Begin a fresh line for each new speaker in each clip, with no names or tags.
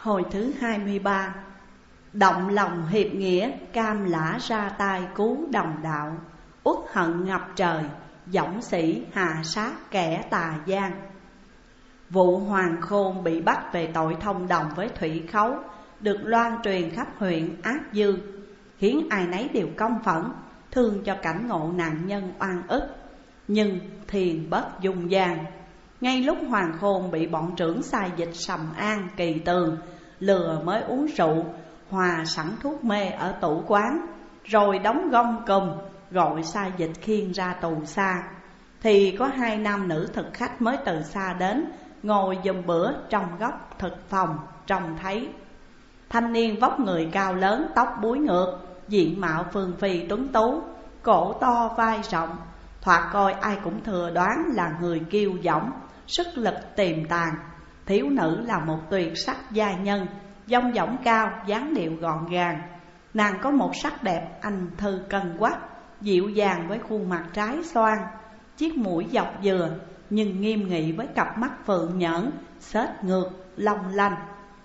Hồi thứ 23. Động lòng hiệp nghĩa, cam lã ra tay cứu đồng đạo. Uất hận ngập trời, dõng sĩ hà sát kẻ tà gian. Vụ Hoàng Khôn bị bắt về tội thông đồng với Thủy Khấu được loan truyền khắp huyện Ác Dư, khiến ai nấy đều công phẫn, thương cho cảnh ngộ nạn nhân oan ức. Nhưng thiền bất dung gian. Ngay lúc Hoàng Khôn bị bọn trưởng sai dịch Sầm An, Kỳ Tường lừa mới uống rượu, hòa sẵn thuốc mê ở tủ quán, rồi đóng gông cùm gọi sai dịch khiêng ra tù xa, thì có hai nam nữ thực khách mới từ xa đến, ngồi giùm bữa trong góc thực phòng trông thấy. Thanh niên vóc người cao lớn, tóc búi ngược, diện mạo phương phi tuấn tú, cổ to vai rộng, thoạt coi ai cũng thừa đoán là người kiêu dõng, sức lực tiềm tàng. Thiếu nữ là một tuyệt sắc giai nhân, dong dỏng cao, dáng điệu gọn gàng. Nàng có một sắc đẹp anh thư cân quắc, dịu dàng với khuôn mặt trái xoan, chiếc mũi dọc dừa nhưng nghiêm nghị với cặp mắt phượng nhẫn, xếch ngược, long lanh.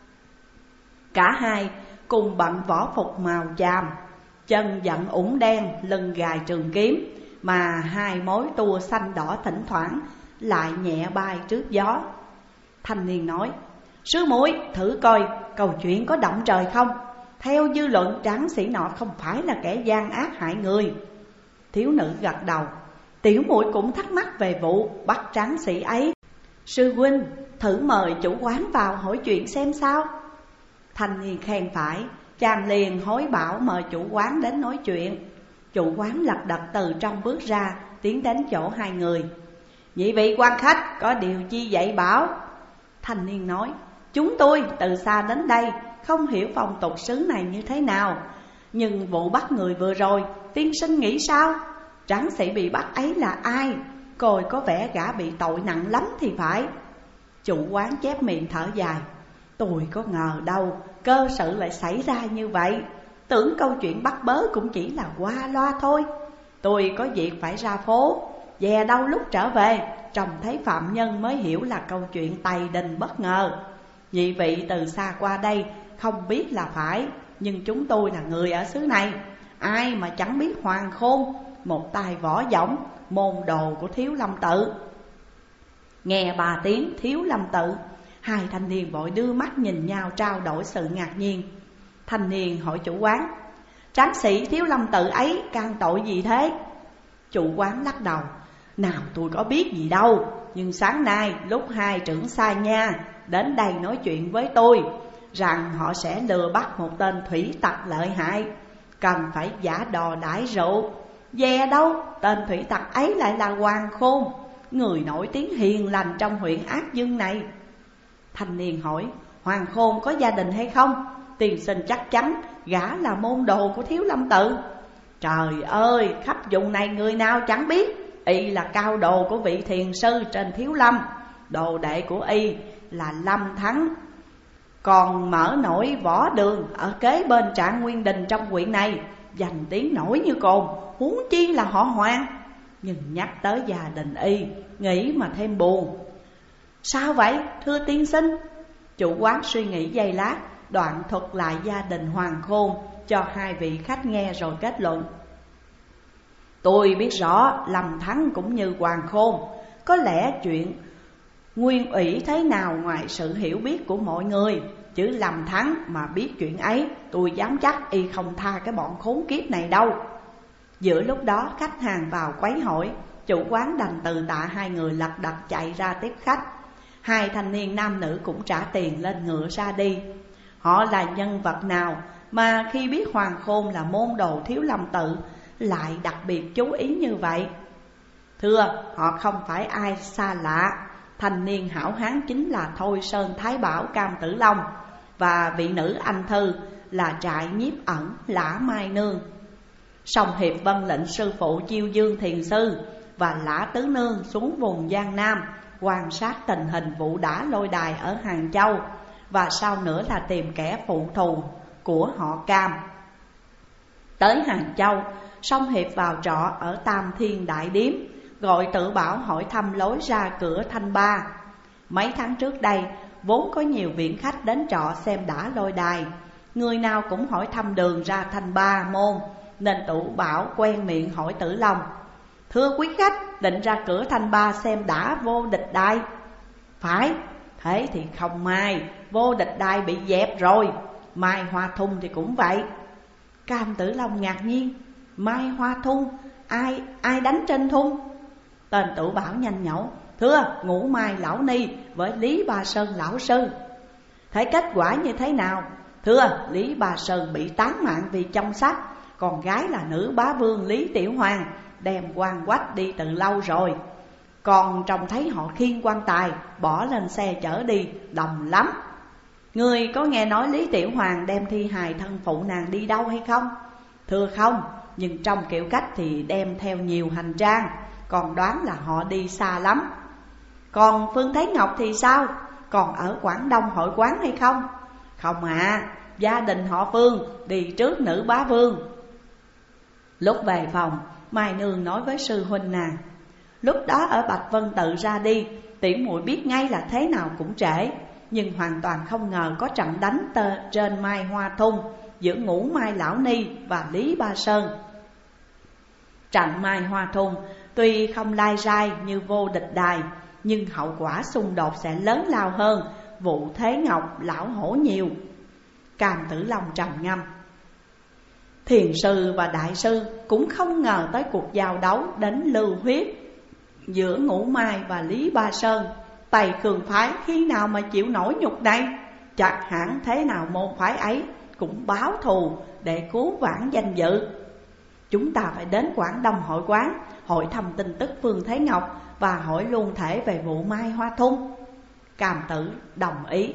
Cả hai cùng bận võ phục màu chàm, chân dặn ủng đen, lưng gài trường kiếm, mà hai mối tua xanh đỏ thỉnh thoảng lại nhẹ bay trước gió. Thanh niên nói: "Sư muội, thử coi câu chuyện có động trời không? Theo dư luận, tráng sĩ nọ không phải là kẻ gian ác hại người." Thiếu nữ gật đầu: "Tiểu muội cũng thắc mắc về vụ bắt tráng sĩ ấy. Sư huynh thử mời chủ quán vào hỏi chuyện xem sao." Thanh niên khen phải, chàng liền hối bảo mời chủ quán đến nói chuyện. Chủ quán lật đật từ trong bước ra, tiến đến chỗ hai người: "Nhị vị quan khách có điều chi dạy bảo?" Thanh niên nói: "Chúng tôi từ xa đến đây, không hiểu phong tục xứ này như thế nào. Nhưng vụ bắt người vừa rồi, tiên sinh nghĩ sao? Tráng sĩ bị bắt ấy là ai? Coi có vẻ gã bị tội nặng lắm thì phải." Chủ quán chép miệng thở dài: "Tôi có ngờ đâu cơ sự lại xảy ra như vậy. Tưởng câu chuyện bắt bớ cũng chỉ là qua loa thôi. Tôi có việc phải ra phố, về đâu lúc trở về, trông thấy phạm nhân mới hiểu là câu chuyện tày đình bất ngờ. Nhị vị từ xa qua đây không biết là phải, nhưng chúng tôi là người ở xứ này, ai mà chẳng biết Hoàng Khôn, một tài võ dõng, môn đồ của Thiếu Lâm Tự." Nghe 3 tiếng Thiếu Lâm Tự, hai thanh niên vội đưa mắt nhìn nhau trao đổi sự ngạc nhiên. Thanh niên hỏi chủ quán: "Tráng sĩ Thiếu Lâm Tự ấy can tội gì thế?" Chủ quán lắc đầu: "Nào tôi có biết gì đâu, nhưng sáng nay lúc hai trưởng sai nha đến đây nói chuyện với tôi, rằng họ sẽ lừa bắt một tên thủy tặc lợi hại, cần phải giả đò đãi rượu. Về đâu tên thủy tặc ấy lại là Hoàng Khôn, người nổi tiếng hiền lành trong huyện Ác Dương này." Thanh niên hỏi: "Hoàng Khôn có gia đình hay không? Tiền sinh chắc chắn gã là môn đồ của Thiếu Lâm Tự." "Trời ơi, khắp vùng này người nào chẳng biết y là cao đồ của vị thiền sư trên Thiếu Lâm. Đồ đệ của y là Lâm Thắng, còn mở nổi võ đường ở kế bên Trạng Nguyên Đình trong huyện này, danh tiếng nổi như cồn, huống chi là họ Hoàng. Nhưng nhắc tới gia đình y, nghĩ mà thêm buồn." "Sao vậy thưa tiên sinh?" Chủ quán suy nghĩ giây lát, đoạn thuật lại gia đình Hoàng Khôn cho hai vị khách nghe rồi kết luận: "Tôi biết rõ Lâm Thắng cũng như Hoàng Khôn, có lẽ chuyện nguyên ủy thế nào ngoài sự hiểu biết của mọi người, chứ Lâm Thắng mà biết chuyện ấy, tôi dám chắc y không tha cái bọn khốn kiếp này đâu." Giữa lúc đó khách hàng vào quấy hỏi, chủ quán đành từ tạ hai người lật đật chạy ra tiếp khách. Hai thanh niên nam nữ cũng trả tiền lên ngựa ra đi. Họ là nhân vật nào mà khi biết Hoàng Khôn là môn đồ Thiếu Lâm Tự lại đặc biệt chú ý như vậy? Thưa, họ không phải ai xa lạ. Thanh niên hảo hán chính là Thôi Sơn Thái Bảo Cam Tử Long, và vị nữ anh thư là Trại Nhiếp Ẩn Lã Mai Nương. Song Hiệp vân lệnh sư phụ Chiêu Dương Thiền Sư và Lã Tứ Nương xuống vùng Giang Nam quan sát tình hình vụ đả lôi đài ở Hàng Châu, và sau nữa là tìm kẻ phụ thù của họ Cam. Tới Hàng Châu, Song Hiệp vào trọ ở Tam Thiên Đại Điếm, gọi Tự Bảo hỏi thăm lối ra cửa Thanh Ba. Mấy tháng trước đây, vốn có nhiều viện khách đến trọ xem đã lôi đài. Người nào cũng hỏi thăm đường ra Thanh Ba môn, nên Tủ Bảo quen miệng hỏi Tử Long: "Thưa quý khách, định ra cửa Thanh Ba xem đã Vô Địch Đài?" "Phải." "Thế thì không may, Vô Địch Đài bị dẹp rồi. Mai Hoa Thung thì cũng vậy." Cam Tử Long ngạc nhiên: "Mai Hoa Thung? Ai đánh trên thung?" Tên Tủ Bảo nhanh nhẩu: "Thưa, Ngũ Mai Lão Ni với Lý Ba Sơn Lão Sư." "Thế kết quả như thế nào?" "Thưa, Lý Ba Sơn bị tán mạng vì trong sách, còn gái là nữ bá vương Lý Tiểu Hoàng đem quan quách đi từ lâu rồi. Còn trông thấy họ khiêng quan tài bỏ lên xe chở đi, đồng lắm." "Người có nghe nói Lý Tiểu Hoàng đem thi hài thân phụ nàng đi đâu hay không?" "Thưa không, nhưng trong kiểu cách thì đem theo nhiều hành trang, còn đoán là họ đi xa lắm." "Còn Phương Thế Ngọc thì sao? Còn ở Quảng Đông hội quán hay không?" "Không ạ, gia đình họ Phương đi trước nữ bá vương." Lúc về phòng, Mai Nương nói với sư huynh nàng: "Lúc đó ở Bạch Vân Tự ra đi, tiểu muội biết ngay là thế nào cũng trễ, nhưng hoàn toàn không ngờ có trận đánh trên Mai Hoa Thung giữa Ngũ Mai Lão Ni và Lý Ba Sơn. Trận Mai Hoa Thung tuy không lai rai như Vô Địch Đài, nhưng hậu quả xung đột sẽ lớn lao hơn vụ Thế Ngọc Lão Hổ nhiều." Cam Tử Long trầm ngâm: "Thiền sư và đại sư cũng không ngờ tới cuộc giao đấu đến lưu huyết giữa Ngũ Mai và Lý Ba Sơn. Tây Khương phái khi nào mà chịu nổi nhục này? Chắc hẳn thế nào môn phái ấy cũng báo thù để cứu vãn danh dự. Chúng ta phải đến Quảng Đông hội quán, hỏi thăm tin tức Phương Thế Ngọc và hỏi luôn thể về vụ Mai Hoa Thung." Cam Tử đồng ý.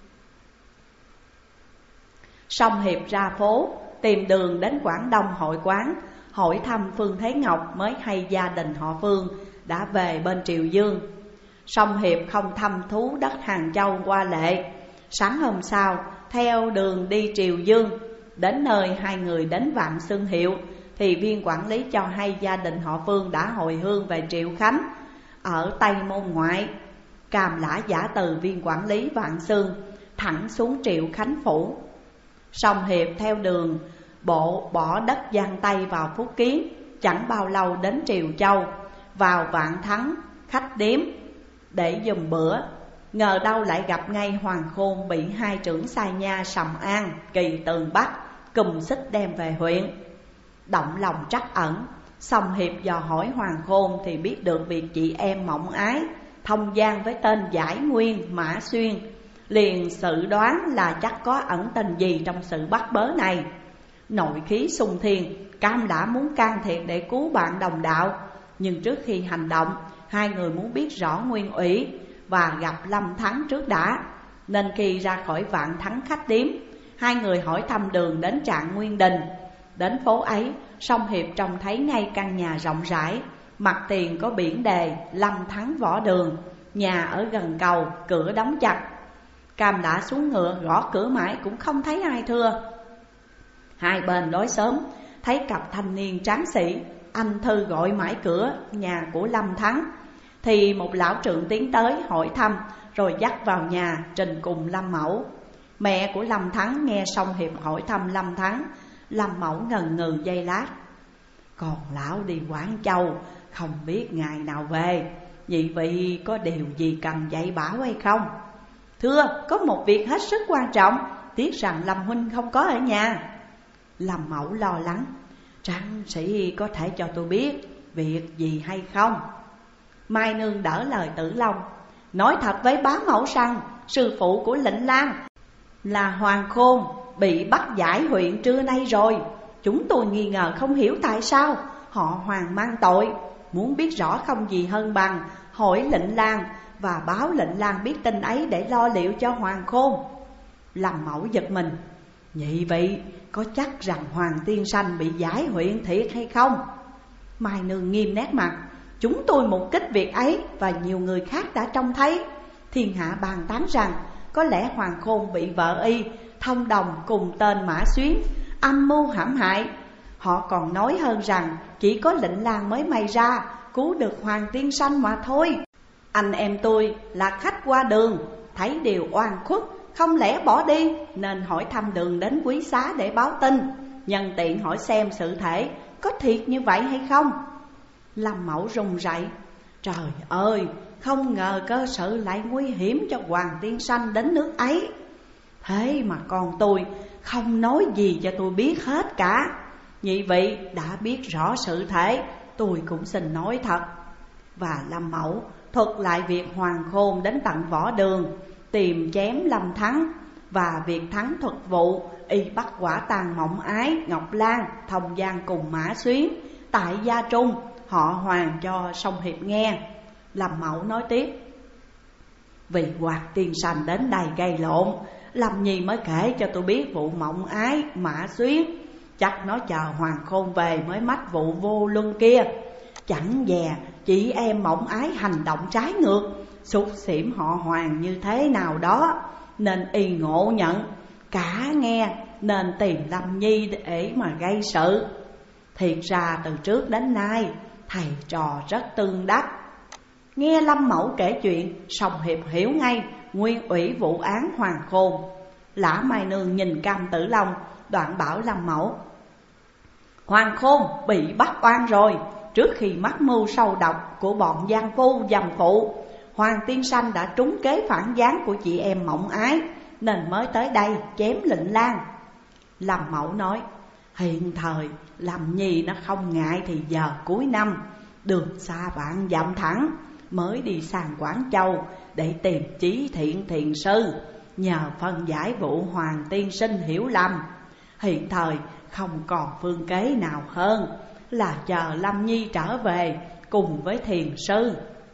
Song Hiệp ra phố tìm đường đến Quảng Đông hội quán, hỏi thăm Phương Thế Ngọc mới hay gia đình họ Phương đã về bên Triều Dương. Song Hiệp không thăm thú đất Hàng Châu qua lệ. Sáng hôm sau theo đường đi Triều Dương, đến nơi hai người đến Vạn Xương Hiệu thì viên quản lý cho hay gia đình họ Phương đã hồi hương về Triệu Khánh ở Tây Môn Ngoại. Càm Lã giả từ viên quản lý Vạn Xương thẳng xuống Triệu Khánh phủ. Song Hiệp theo đường bộ bỏ đất Giang Tây vào Phúc Kiến, chẳng bao lâu đến Triều Châu, vào Vạn Thắng khách điếm để dùng bữa. Ngờ đâu lại gặp ngay Hoàng Khôn bị hai trưởng sai nha Sầm An, Kỳ Tường bắt cùng xích đem về huyện. Động lòng trắc ẩn, Song Hiệp dò hỏi Hoàng Khôn thì biết được việc chị em mộng ái thông gian với tên Giải Nguyên Mã Xuyên, liền dự đoán là chắc có ẩn tình gì trong sự bắt bớ này. Nội khí xung thiên, Cam đã muốn can thiệp để cứu bạn đồng đạo, nhưng trước khi hành động, hai người muốn biết rõ nguyên ủy và gặp Lâm Thắng trước đã. Nên khi ra khỏi Vạn Thắng khách điếm, hai người hỏi thăm đường đến Trạng Nguyên Đình. Đến phố ấy, Song Hiệp trông thấy ngay căn nhà rộng rãi, mặt tiền có biển đề Lâm Thắng Võ Đường, nhà ở gần cầu, cửa đóng chặt. Cam đã xuống ngựa gõ cửa mãi cũng không thấy ai thưa. Hai bên đối xóm thấy cặp thanh niên tráng sĩ, anh Thư gọi mãi cửa nhà của Lâm Thắng, thì một lão trượng tiến tới hỏi thăm, rồi dắt vào nhà trình cùng Lâm Mẫu. Mẹ của Lâm Thắng nghe Song Hiệp hỏi thăm Lâm Thắng, Lâm Mẫu ngần ngừ giây lát: "Còn lão đi Quảng Châu, không biết ngày nào về, nhị vị có điều gì cần dạy bảo hay không?" "Thưa, có một việc hết sức quan trọng, tiếc rằng Lâm huynh không có ở nhà." Lâm Mẫu lo lắng: "Tráng sĩ có thể cho tôi biết việc gì hay không?" Mai Nương đỡ lời Tử Long: "Nói thật với bá mẫu rằng sư phụ của Lệnh Lang là Hoàng Khôn bị bắt giải huyện trưa nay rồi. Chúng tôi nghi ngờ không hiểu tại sao họ Hoàng mang tội. Muốn biết rõ không gì hơn bằng hỏi Lệnh Lang và báo Lệnh Lang biết tin ấy để lo liệu cho Hoàng Khôn." Lâm Mẫu giật mình: "Nhị vị có chắc rằng Hoàng tiên sanh bị giải huyện thiệt hay không?" Mai Nương nghiêm nét mặt: "Chúng tôi mục kích việc ấy và nhiều người khác đã trông thấy. Thiên hạ bàn tán rằng có lẽ Hoàng Khôn bị vợ y thông đồng cùng tên Mã Xuyến âm mưu hãm hại. Họ còn nói hơn rằng chỉ có Lệnh Lang mới may ra cứu được Hoàng tiên sanh mà thôi. Anh em tôi là khách qua đường, thấy điều oan khuất, không lẽ bỏ đi, nên hỏi thăm đường đến quý xá để báo tin, nhân tiện hỏi xem sự thể có thiệt như vậy hay không. Lâm Mẫu run rẩy: trời ơi, không ngờ cơ sự lại nguy hiểm cho Hoàng Tiên Sanh đến nước ấy. Thế mà con tôi không nói gì cho tôi biết hết cả. Nhị vị đã biết rõ sự thể, tôi cũng xin nói thật. Và Lâm Mẫu thuật lại việc Hoàng Khôn đến tận Võ Đường tìm chém Lâm Thắng, và việc Thắng thuật vụ y bắt quả tang Mộng Ái, Ngọc Lan, Thông Giang cùng Mã Xuyến tại Gia Trung, họ Hoàng cho Song Hiệp nghe. Lâm Mẫu nói tiếp: vì Hoàng Tiên Sanh đến đây gây lộn, Lâm Nhi mới kể cho tôi biết vụ Mộng Ái, Mã Xuyến. Chắc nó chờ Hoàng Khôn về mới mách vụ vô luân kia. Chẳng dè chị em Mộng Ái hành động trái ngược, xúc xỉm họ Hoàng như thế nào đó, nên y ngộ nhận cả nghe, nên tìm Lâm Nhi để mà gây sự. Thiệt ra từ trước đến nay thầy trò rất tương đắc. Nghe Lâm Mẫu kể chuyện, Song Hiệp hiểu ngay nguyên ủy vụ án Hoàng Khôn. Lã Mai Nương nhìn Cam Tử Long, đoạn bảo Lâm Mẫu: Hoàng Khôn bị bắt oan rồi. Trước khi mắc mưu sâu độc của bọn gian phu dầm phụ, Hoàng Tiên Sanh đã trúng kế phản gián của chị em Mộng Ái, nên mới tới đây chém Lệnh Lang. Lâm Mẫu nói: hiện thời Lâm Nhi nó không ngại thì giờ cuối năm, đường xa vạn dặm thẳng, mới đi sang Quảng Châu để tìm Chí Thiện thiền sư, nhờ phân giải vụ Hoàng Tiên Sinh hiểu lầm. Hiện thời không còn phương kế nào hơn là chờ Lâm Nhi trở về cùng với thiền sư.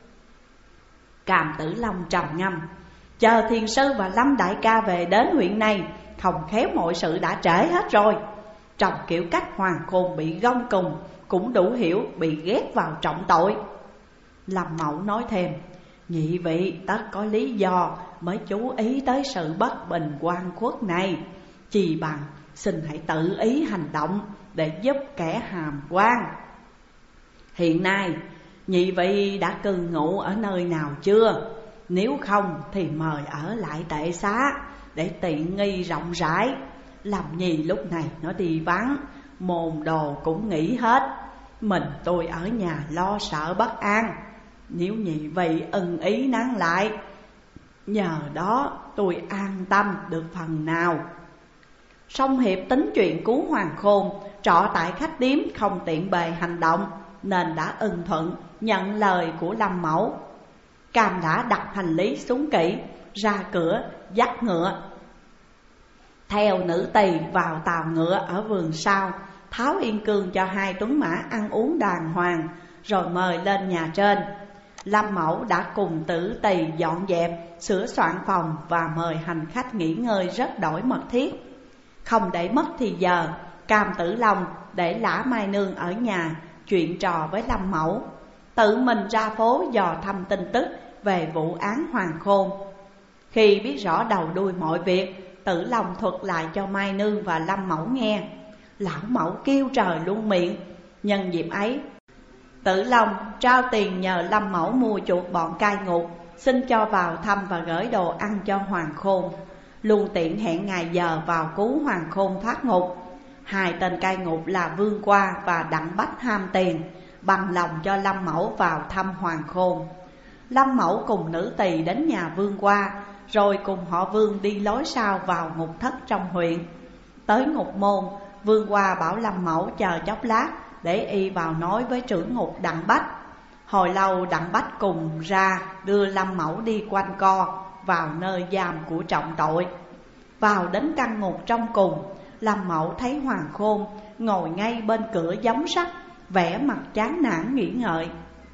Cam Tử Long trầm ngâm: chờ thiền sư và Lâm đại ca về đến huyện này, không khéo mọi sự đã trễ hết rồi. Trong kiểu cách Hoàng Khôn bị gông cùng, cũng đủ hiểu bị ghét vào trọng tội. Lâm Mẫu nói thêm: nhị vị tất có lý do mới chú ý tới sự bất bình oan khuất này, chỉ bằng xin hãy tự ý hành động để giúp kẻ hàm quan. Hiện nay nhị vị đã cư ngụ ở nơi nào chưa? Nếu không thì mời ở lại tệ xá để tiện nghi rộng rãi. Lâm Nhi lúc này nó đi vắng, môn đồ cũng nghỉ hết, mình tôi ở nhà lo sợ bất an. Nếu nhị vị ưng ý nán lại, nhờ đó tôi an tâm được phần nào. Song Hiệp tính chuyện cứu Hoàng Khôn, trọ tại khách điếm không tiện bề hành động, nên đã ưng thuận nhận lời của Lâm Mẫu. Cam đã đặt hành lý xuống kỹ, ra cửa dắt ngựa theo nữ tỳ vào tàu ngựa ở vườn sau, tháo yên cương cho hai tuấn mã ăn uống đàng hoàng, rồi mời lên nhà trên. Lâm Mẫu đã cùng tử tỳ dọn dẹp, sửa soạn phòng và mời hành khách nghỉ ngơi rất đổi mật thiết. Không để mất thì giờ, Cam Tử Long để Lã Mai Nương ở nhà chuyện trò với Lâm Mẫu, tự mình ra phố dò thăm tin tức về vụ án Hoàng Khôn. Khi biết rõ đầu đuôi mọi việc, Tử Long thuật lại cho Mai Nương và Lâm Mẫu nghe. Lão Mẫu kêu trời luôn miệng. Nhân dịp ấy, Tử Long trao tiền nhờ Lâm Mẫu mua chuộc bọn cai ngục, xin cho vào thăm và gửi đồ ăn cho Hoàng Khôn, luôn tiện hẹn ngày giờ vào cứu Hoàng Khôn thoát ngục. Hai tên cai ngục là Vương Qua và Đặng Bách ham tiền, bằng lòng cho Lâm Mẫu vào thăm Hoàng Khôn. Lâm Mẫu cùng nữ tỳ đến nhà Vương Qua, rồi cùng họ Vương đi lối sau vào ngục thất trong huyện. Tới ngục môn, Vương Qua bảo Lâm Mẫu chờ chốc lát để y vào nói với trưởng ngục Đặng Bách. Hồi lâu Đặng Bách cùng ra đưa Lâm Mẫu đi quanh co vào nơi giam của trọng tội. Vào đến căn ngục trong cùng, Lâm Mẫu thấy Hoàng Khôn ngồi ngay bên cửa gióng sắt, vẻ mặt chán nản nghĩ ngợi.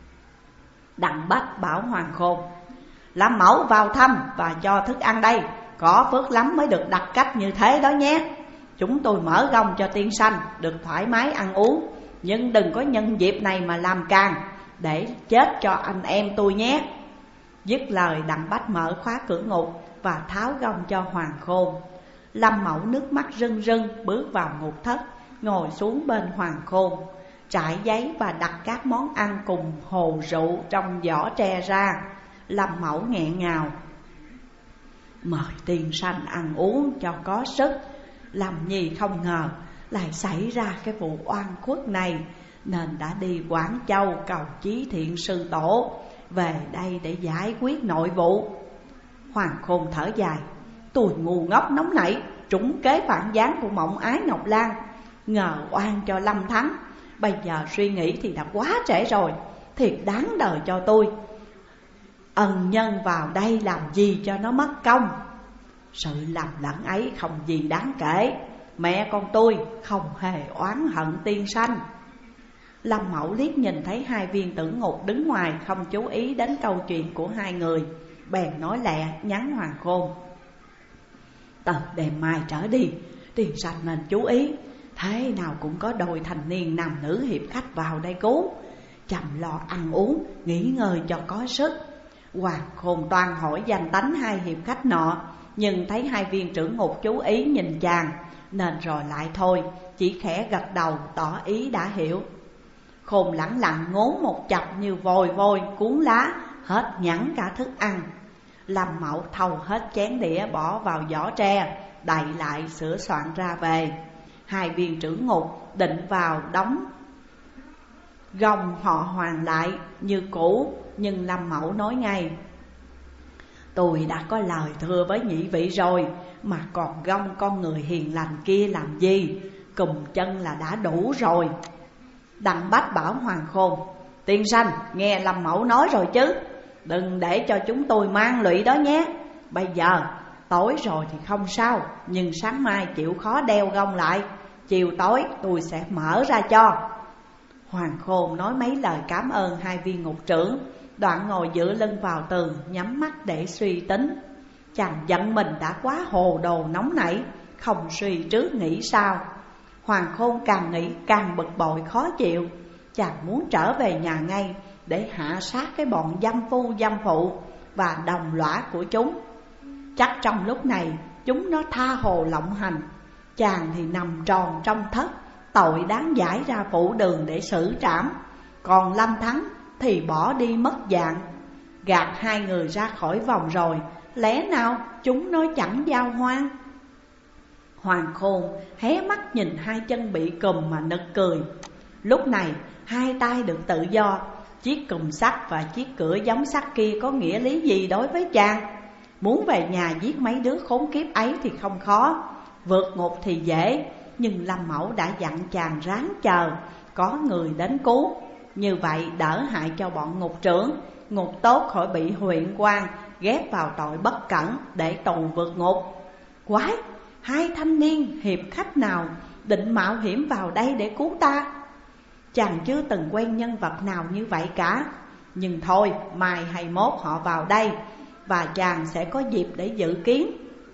Đặng Bách bảo Hoàng Khôn: Lâm Mẫu vào thăm và cho thức ăn đây, có phước lắm mới được đặt cách như thế đó nhé. Chúng tôi mở gông cho tiên sanh được thoải mái ăn uống, nhưng đừng có nhân dịp này mà làm càng, để chết cho anh em tôi nhé. Dứt lời, Đặng Bách mở khóa cửa ngục và tháo gông cho Hoàng Khôn. Lâm Mẫu nước mắt rưng rưng bước vào ngục thất, ngồi xuống bên Hoàng Khôn, trải giấy và đặt các món ăn cùng hồ rượu trong giỏ tre ra. Lâm Mẫu nghẹn ngào: mời tiên sanh ăn uống cho có sức. Lâm Nhi không ngờ lại xảy ra cái vụ oan khuất này, nên đã đi Quảng Châu cầu Chí Thiện Sư Tổ về đây để giải quyết nội vụ. Hoàng Khôn thở dài: tôi ngu ngốc nóng nảy, trúng kế phản gián của Mộng Ái Ngọc Lan, ngờ oan cho Lâm Thắng. Bây giờ suy nghĩ thì đã quá trễ rồi, thiệt đáng đời cho tôi. Ân nhân vào đây làm gì cho nó mất công. Sự lầm lẫn ấy không gì đáng kể, mẹ con tôi không hề oán hận tiên sanh. Lâm Mẫu liếc nhìn thấy hai viên tử ngục đứng ngoài, không chú ý đến câu chuyện của hai người, bèn nói lẹ nhắn Hoàng Khôn: từ đêm mai trở đi, tiên sanh nên chú ý, thế nào cũng có đôi thanh niên nam nữ hiệp khách vào đây cứu, chăm lo ăn uống, nghỉ ngơi cho có sức. Hoàng Khôn toan hỏi danh tánh hai hiệp khách nọ, nhưng thấy hai viên trưởng ngục chú ý nhìn chàng, nên rồi lại thôi, chỉ khẽ gật đầu tỏ ý đã hiểu. Khôn lẳng lặng ngốn một chập như vồi vôi cuốn lá, hết nhẵn cả thức ăn. Lâm Mẫu thâu hết chén đĩa bỏ vào giỏ tre, đậy lại sửa soạn ra về. Hai viên trưởng ngục định vào đóng gông họ Hoàng lại như cũ, nhưng Lâm Mẫu nói ngay: tôi đã có lời thưa với nhị vị rồi, mà còn gông con người hiền lành kia làm gì, cùm chân là đã đủ rồi. Đặng Bách bảo Hoàng Khôn: tiên sanh nghe Lâm Mẫu nói rồi chứ, đừng để cho chúng tôi mang lụy đó nhé. Bây giờ tối rồi thì không sao, nhưng sáng mai chịu khó đeo gông lại, chiều tối tôi sẽ mở ra cho. Hoàng Khôn nói mấy lời cảm ơn hai viên ngục trưởng, đoạn ngồi dựa lưng vào tường, nhắm mắt để suy tính. Chàng giận mình đã quá hồ đồ nóng nảy, không suy trước nghĩ sau. Hoàng Khôn càng nghĩ càng bực bội khó chịu, chàng muốn trở về nhà ngay để hạ sát cái bọn dâm phu dâm phụ và đồng lõa của chúng. Chắc trong lúc này chúng nó tha hồ lộng hành, chàng thì nằm tròn trong thất, tội đáng giải ra phủ đường để xử trảm. Còn Lâm Thắng thì bỏ đi mất dạng, gạt hai người ra khỏi vòng rồi, lẽ nào chúng nó chẳng giao hoan. Hoàng Khôn hé mắt nhìn hai chân bị cùm mà nực cười. Lúc này hai tay được tự do, chiếc cùm sắt và chiếc cửa giống sắt kia có nghĩa lý gì đối với chàng? Muốn về nhà giết mấy đứa khốn kiếp ấy thì không khó, vượt ngục thì dễ. Nhưng Lâm Mẫu đã dặn chàng ráng chờ, có người đến cứu. Như vậy đỡ hại cho bọn ngục trưởng, ngục tốt khỏi bị huyện quan ghép vào tội bất cẩn để tù vượt ngục. Quái, hai thanh niên hiệp khách nào định mạo hiểm vào đây để cứu ta? Chàng chưa từng quen nhân vật nào như vậy cả. Nhưng thôi, mai hay mốt họ vào đây, và chàng sẽ có dịp để dự kiến.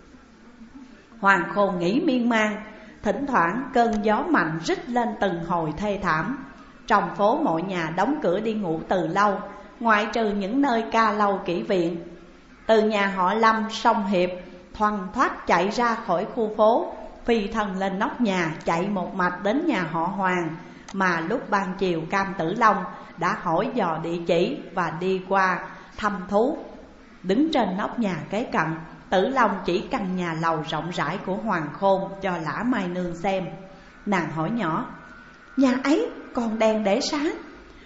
Hoàng Khôn nghĩ miên man. Thỉnh thoảng cơn gió mạnh rít lên từng hồi thê thảm. Trong phố mọi nhà đóng cửa đi ngủ từ lâu, ngoại trừ những nơi ca lâu kỹ viện. Từ nhà họ Lâm Song Hiệp thoăn thoắt chạy ra khỏi khu phố, phi thân lên nóc nhà chạy một mạch đến nhà họ Hoàng, mà lúc ban chiều Cam Tử Long đã hỏi dò địa chỉ và đi qua thăm thú. Đứng trên nóc nhà kế cận, Tử Long chỉ căn nhà lầu rộng rãi của Hoàng Khôn cho Lã Mai Nương xem. Nàng hỏi nhỏ: nhà ấy còn đèn để sáng,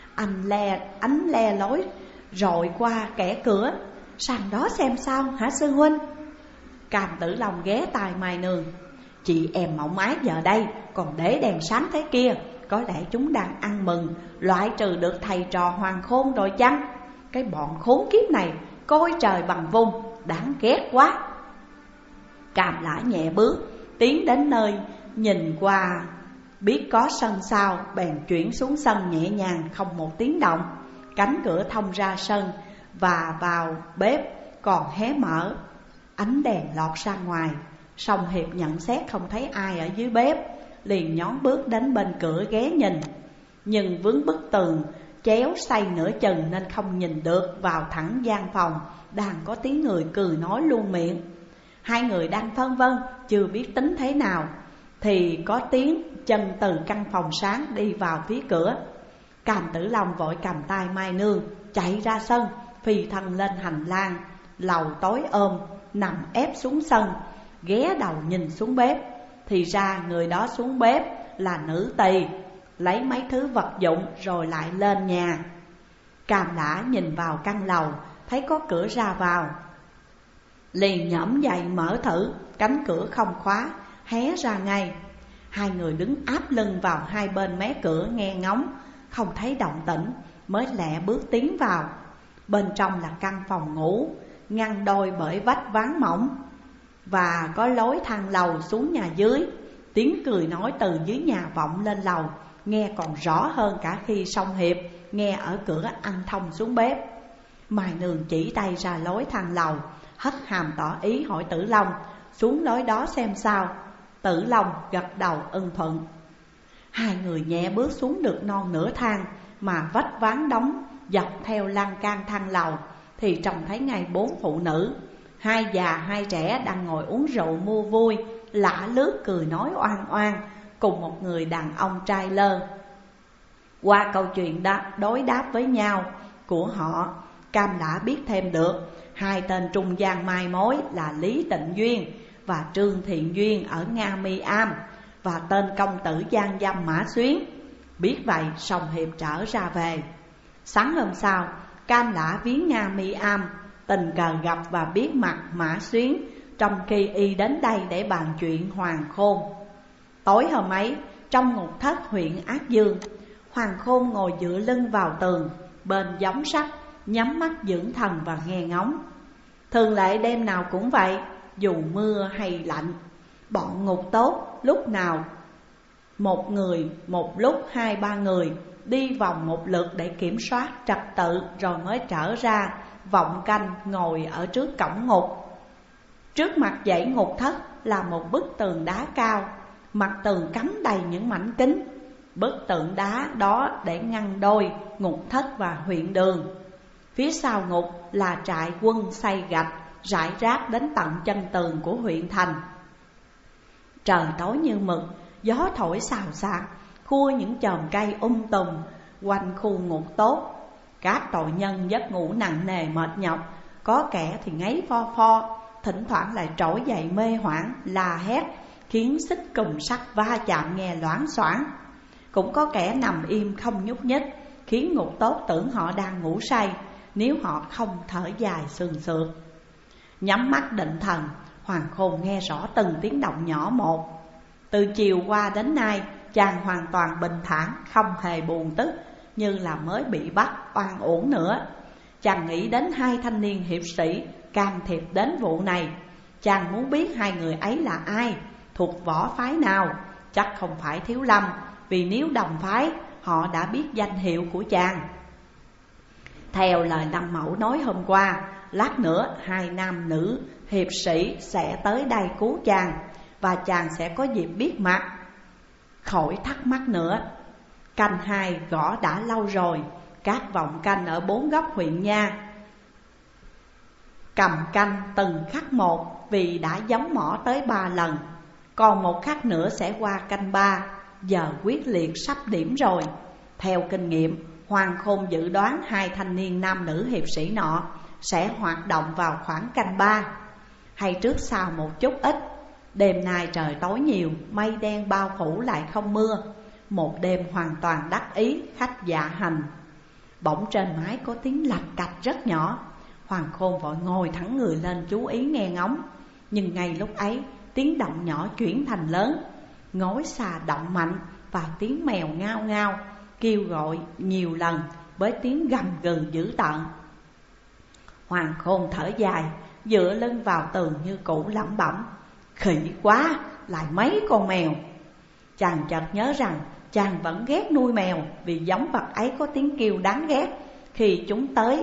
ánh le lối rọi qua kẽ cửa, sang đó xem sao hả sư huynh? Cam Tử Long ghé tai Mai Nương: chị em Mộng Ái giờ đây còn để đèn sáng thế kia, có lẽ chúng đang ăn mừng loại trừ được thầy trò Hoàng Khôn rồi chăng? Cái bọn khốn kiếp này coi trời bằng vung, đáng ghét quá. Cam Lã nhẹ bước tiến đến nơi nhìn qua, biết có sân sau, bèn chuyển xuống sân nhẹ nhàng không một tiếng động. Cánh cửa thông ra sân và vào bếp còn hé mở, ánh đèn lọt ra ngoài. Song Hiệp nhận xét không thấy ai ở dưới bếp, liền nhón bước đến bên cửa ghé nhìn, nhưng vướng bức tường chéo xây nửa chừng nên không nhìn được vào thẳng gian phòng đang có tiếng người cười nói luôn miệng. Hai người đang phân vân chưa biết tính thế nào thì có tiếng chân từ căn phòng sáng đi vào phía cửa. Cam Tử Long vội cầm tay Mai Nương chạy ra sân, phi thân lên hành lang lầu tối ôm, nằm ép xuống sân, ghé đầu nhìn xuống bếp. Thì ra người đó xuống bếp là nữ tỳ, lấy mấy thứ vật dụng rồi lại lên nhà. Cam Lã nhìn vào căn lầu, thấy có cửa ra vào, liền nhổm dậy mở thử, cánh cửa không khóa, hé ra ngay. Hai người đứng áp lưng vào hai bên mé cửa nghe ngóng, không thấy động tĩnh, mới lẹ bước tiến vào. Bên trong là căn phòng ngủ, ngăn đôi bởi vách ván mỏng, và có lối thang lầu xuống nhà dưới. Tiếng cười nói từ dưới nhà vọng lên lầu, nghe còn rõ hơn cả khi Song Hiệp nghe ở cửa ăn thông xuống bếp. Mai Nương chỉ tay ra lối thang lầu, hất hàm tỏ ý hỏi Tử Long xuống lối đó xem sao. Tử Long gật đầu ưng thuận. Hai người nhẹ bước xuống được non nửa thang, mà vách ván đóng dọc theo lan can thang lầu thì trông thấy ngay 4 phụ nữ, 2 già 2 trẻ đang ngồi uống rượu mua vui, lả lướt cười nói oan oan cùng một người đàn ông trai lơ. Qua câu chuyện đối đáp với nhau của họ, Cam Lã biết thêm được hai tên trung gian mai mối là Lý Tịnh Duyên và Trương Thiện Duyên ở Nga Mi Am, và tên công tử gian dâm Mã Xuyến. Biết vậy, Song Hiệp trở ra về. Sáng hôm sau, Cam Lã viếng Nga Mi Am, tình cờ gặp và biết mặt Mã Xuyến, trong khi y đến đây để bàn chuyện Hoàng Khôn. Tối hôm ấy, trong ngục thất huyện Ác Dương, Hoàng Khôn ngồi dựa lưng vào tường, bên gióng sắt, nhắm mắt dưỡng thần và nghe ngóng. Thường lệ đêm nào cũng vậy, dù mưa hay lạnh, bọn ngục tốt lúc nào một người, một lúc 2-3 người đi vòng một lượt để kiểm soát trật tự, rồi mới trở ra vọng canh ngồi ở trước cổng ngục. Trước mặt dãy ngục thất là một bức tường đá cao, mặt tường cắm đầy những mảnh kính. Bức tượng đá đó để ngăn đôi ngục thất và huyện đường. Phía sau ngục là trại quân xây gạch rải rác đến tận chân tường của huyện thành. Trời tối như mực, gió thổi xào xạc, khua những chòm cây tùm quanh khu ngục tốt. Các tội nhân giấc ngủ nặng nề mệt nhọc, có kẻ thì ngáy pho pho, thỉnh thoảng lại trỗi dậy mê hoảng la hét, khiến xích cùm sắt va chạm nghe loáng xoảng. Cũng có kẻ nằm im không nhúc nhích, khiến ngục tốt tưởng họ đang ngủ say, nếu họ không thở dài sườn sượt. Nhắm mắt định thần, Hoàng Khôn nghe rõ từng tiếng động nhỏ một. Từ chiều qua đến nay, chàng hoàn toàn bình thản, không hề buồn tức, như là mới bị bắt oan uổng nữa. Chàng nghĩ đến hai thanh niên hiệp sĩ can thiệp đến vụ này. Chàng muốn biết hai người ấy là ai, thuộc võ phái nào. Chắc không phải Thiếu Lâm, vì nếu đồng phái họ đã biết danh hiệu của chàng. Theo lời Đăng Mẫu nói hôm qua, lát nữa hai nam nữ hiệp sĩ sẽ tới đây cứu chàng, và chàng sẽ có dịp biết mặt, khỏi thắc mắc nữa. Canh 2 gõ đã lâu rồi, các vọng canh ở 4 góc huyện nha cầm canh từng khắc một, vì đã gióng mỏ tới 3 lần. Còn một khắc nữa sẽ qua canh 3, giờ quyết liệt sắp điểm rồi. Theo kinh nghiệm, Hoàng Khôn dự đoán hai thanh niên nam nữ hiệp sĩ nọ sẽ hoạt động vào khoảng canh 3, hay trước sau một chút ít. Đêm nay trời tối nhiều, mây đen bao phủ lại không mưa, một đêm hoàn toàn đắc ý khách dạ hành. Bỗng trên mái có tiếng lạch cạch rất nhỏ. Hoàng Khôn vội ngồi thẳng người lên chú ý nghe ngóng. Nhưng ngay lúc ấy, tiếng động nhỏ chuyển thành lớn, ngói xà động mạnh và tiếng mèo ngao ngao kêu gọi nhiều lần với tiếng gầm gừ dữ tợn. Hoàng Khôn thở dài, dựa lưng vào tường như cũ lẩm bẩm: khỉ quá, lại mấy con mèo. Chàng chợt nhớ rằng chàng vẫn ghét nuôi mèo, vì giống vật ấy có tiếng kêu đáng ghét khi chúng tới.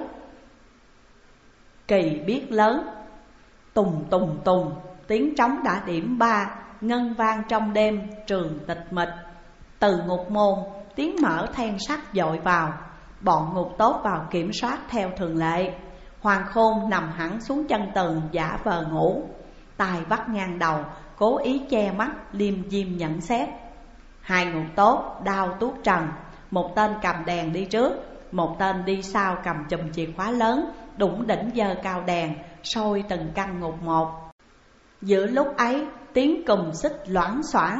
Kỳ biết lớn, tùng tùng tùng, tiếng trống đã điểm 3 ngân vang trong đêm trường tịch mịch. Từ ngục môn, tiếng mở then sắt dội vào. Bọn ngục tốt vào kiểm soát theo thường lệ. Hoàng Khôn nằm hẳn xuống chân tường giả vờ ngủ, tay vắt ngang đầu, cố ý che mắt liêm diêm nhận xét. Hai ngục tốt đao tuốt trần, một tên cầm đèn đi trước, một tên đi sau cầm chùm chìa khóa lớn, đủng đỉnh giơ cao đèn, sôi từng căn ngục một. Giữa lúc ấy tiếng cùm xích loảng xoảng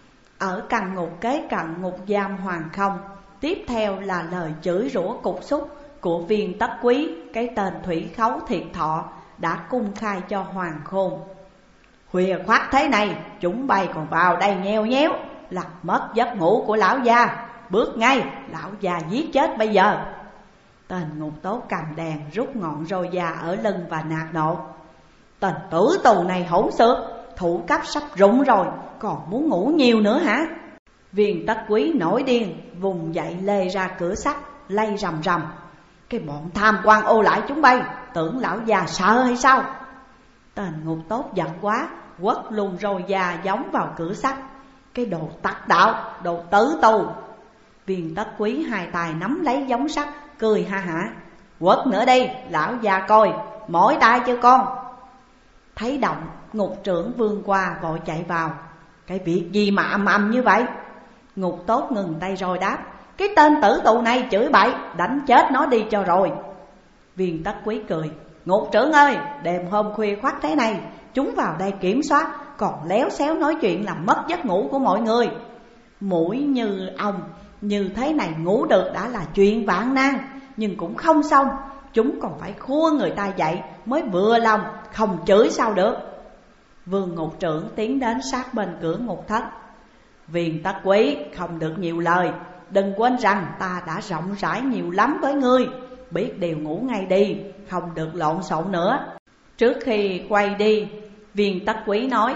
ở căn ngục kế cận ngục giam Hoàng Không. Tiếp theo là lời chửi rủa cục xúc của Viên Tất Quý, cái tên thủy khấu thiệt thọ đã cung khai cho Hoàng Khôn. Khuya khoắt thế này, chúng bay còn vào đây nheo nhéo, làm mất giấc ngủ của lão gia. Bước ngay, lão già giết chết bây giờ. Tên ngục tốt cầm đèn rút ngọn roi da ở lưng và nạt nộ. Tên tử tù này hỗn xược, thủ cấp sắp rụng rồi, còn muốn ngủ nhiều nữa hả? Viên Tất Quý nổi điên, vùng dậy lê ra cửa sắt, lay rầm rầm. Cái bọn tham quan ô lại chúng bay, tưởng lão già sợ hay sao? Tên ngục tốt giận quá, quất luôn roi da giống vào cửa sắt. Cái đồ tặc đạo, đồ tử tù. Viên Tất Quý hai tay nắm lấy giống sắt, cười ha hả. Quất nữa đi, lão già coi, mỏi tay chưa con? Thấy động, ngục trưởng vươn qua vội chạy vào. Cái việc gì mà ầm như vậy? Ngục tốt ngừng tay rồi đáp. Cái tên tử tù này chửi bậy, đánh chết nó đi cho rồi. Viên Tất Quý cười. Ngục trưởng ơi, đêm hôm khuya khoắt thế này, chúng vào đây kiểm soát, còn léo xéo nói chuyện làm mất giấc ngủ của mọi người. Mũi như ong, như thế này ngủ được đã là chuyện vạn nan, nhưng cũng không xong. Chúng còn phải khua người ta dậy mới vừa lòng, không chửi sao được. Vương ngục trưởng tiến đến sát bên cửa ngục thất. Viên Tất Quý không được nhiều lời, đừng quên rằng ta đã rộng rãi nhiều lắm với ngươi. Biết điều ngủ ngay đi, không được lộn xộn nữa. Trước khi quay đi, Viên Tất Quý nói.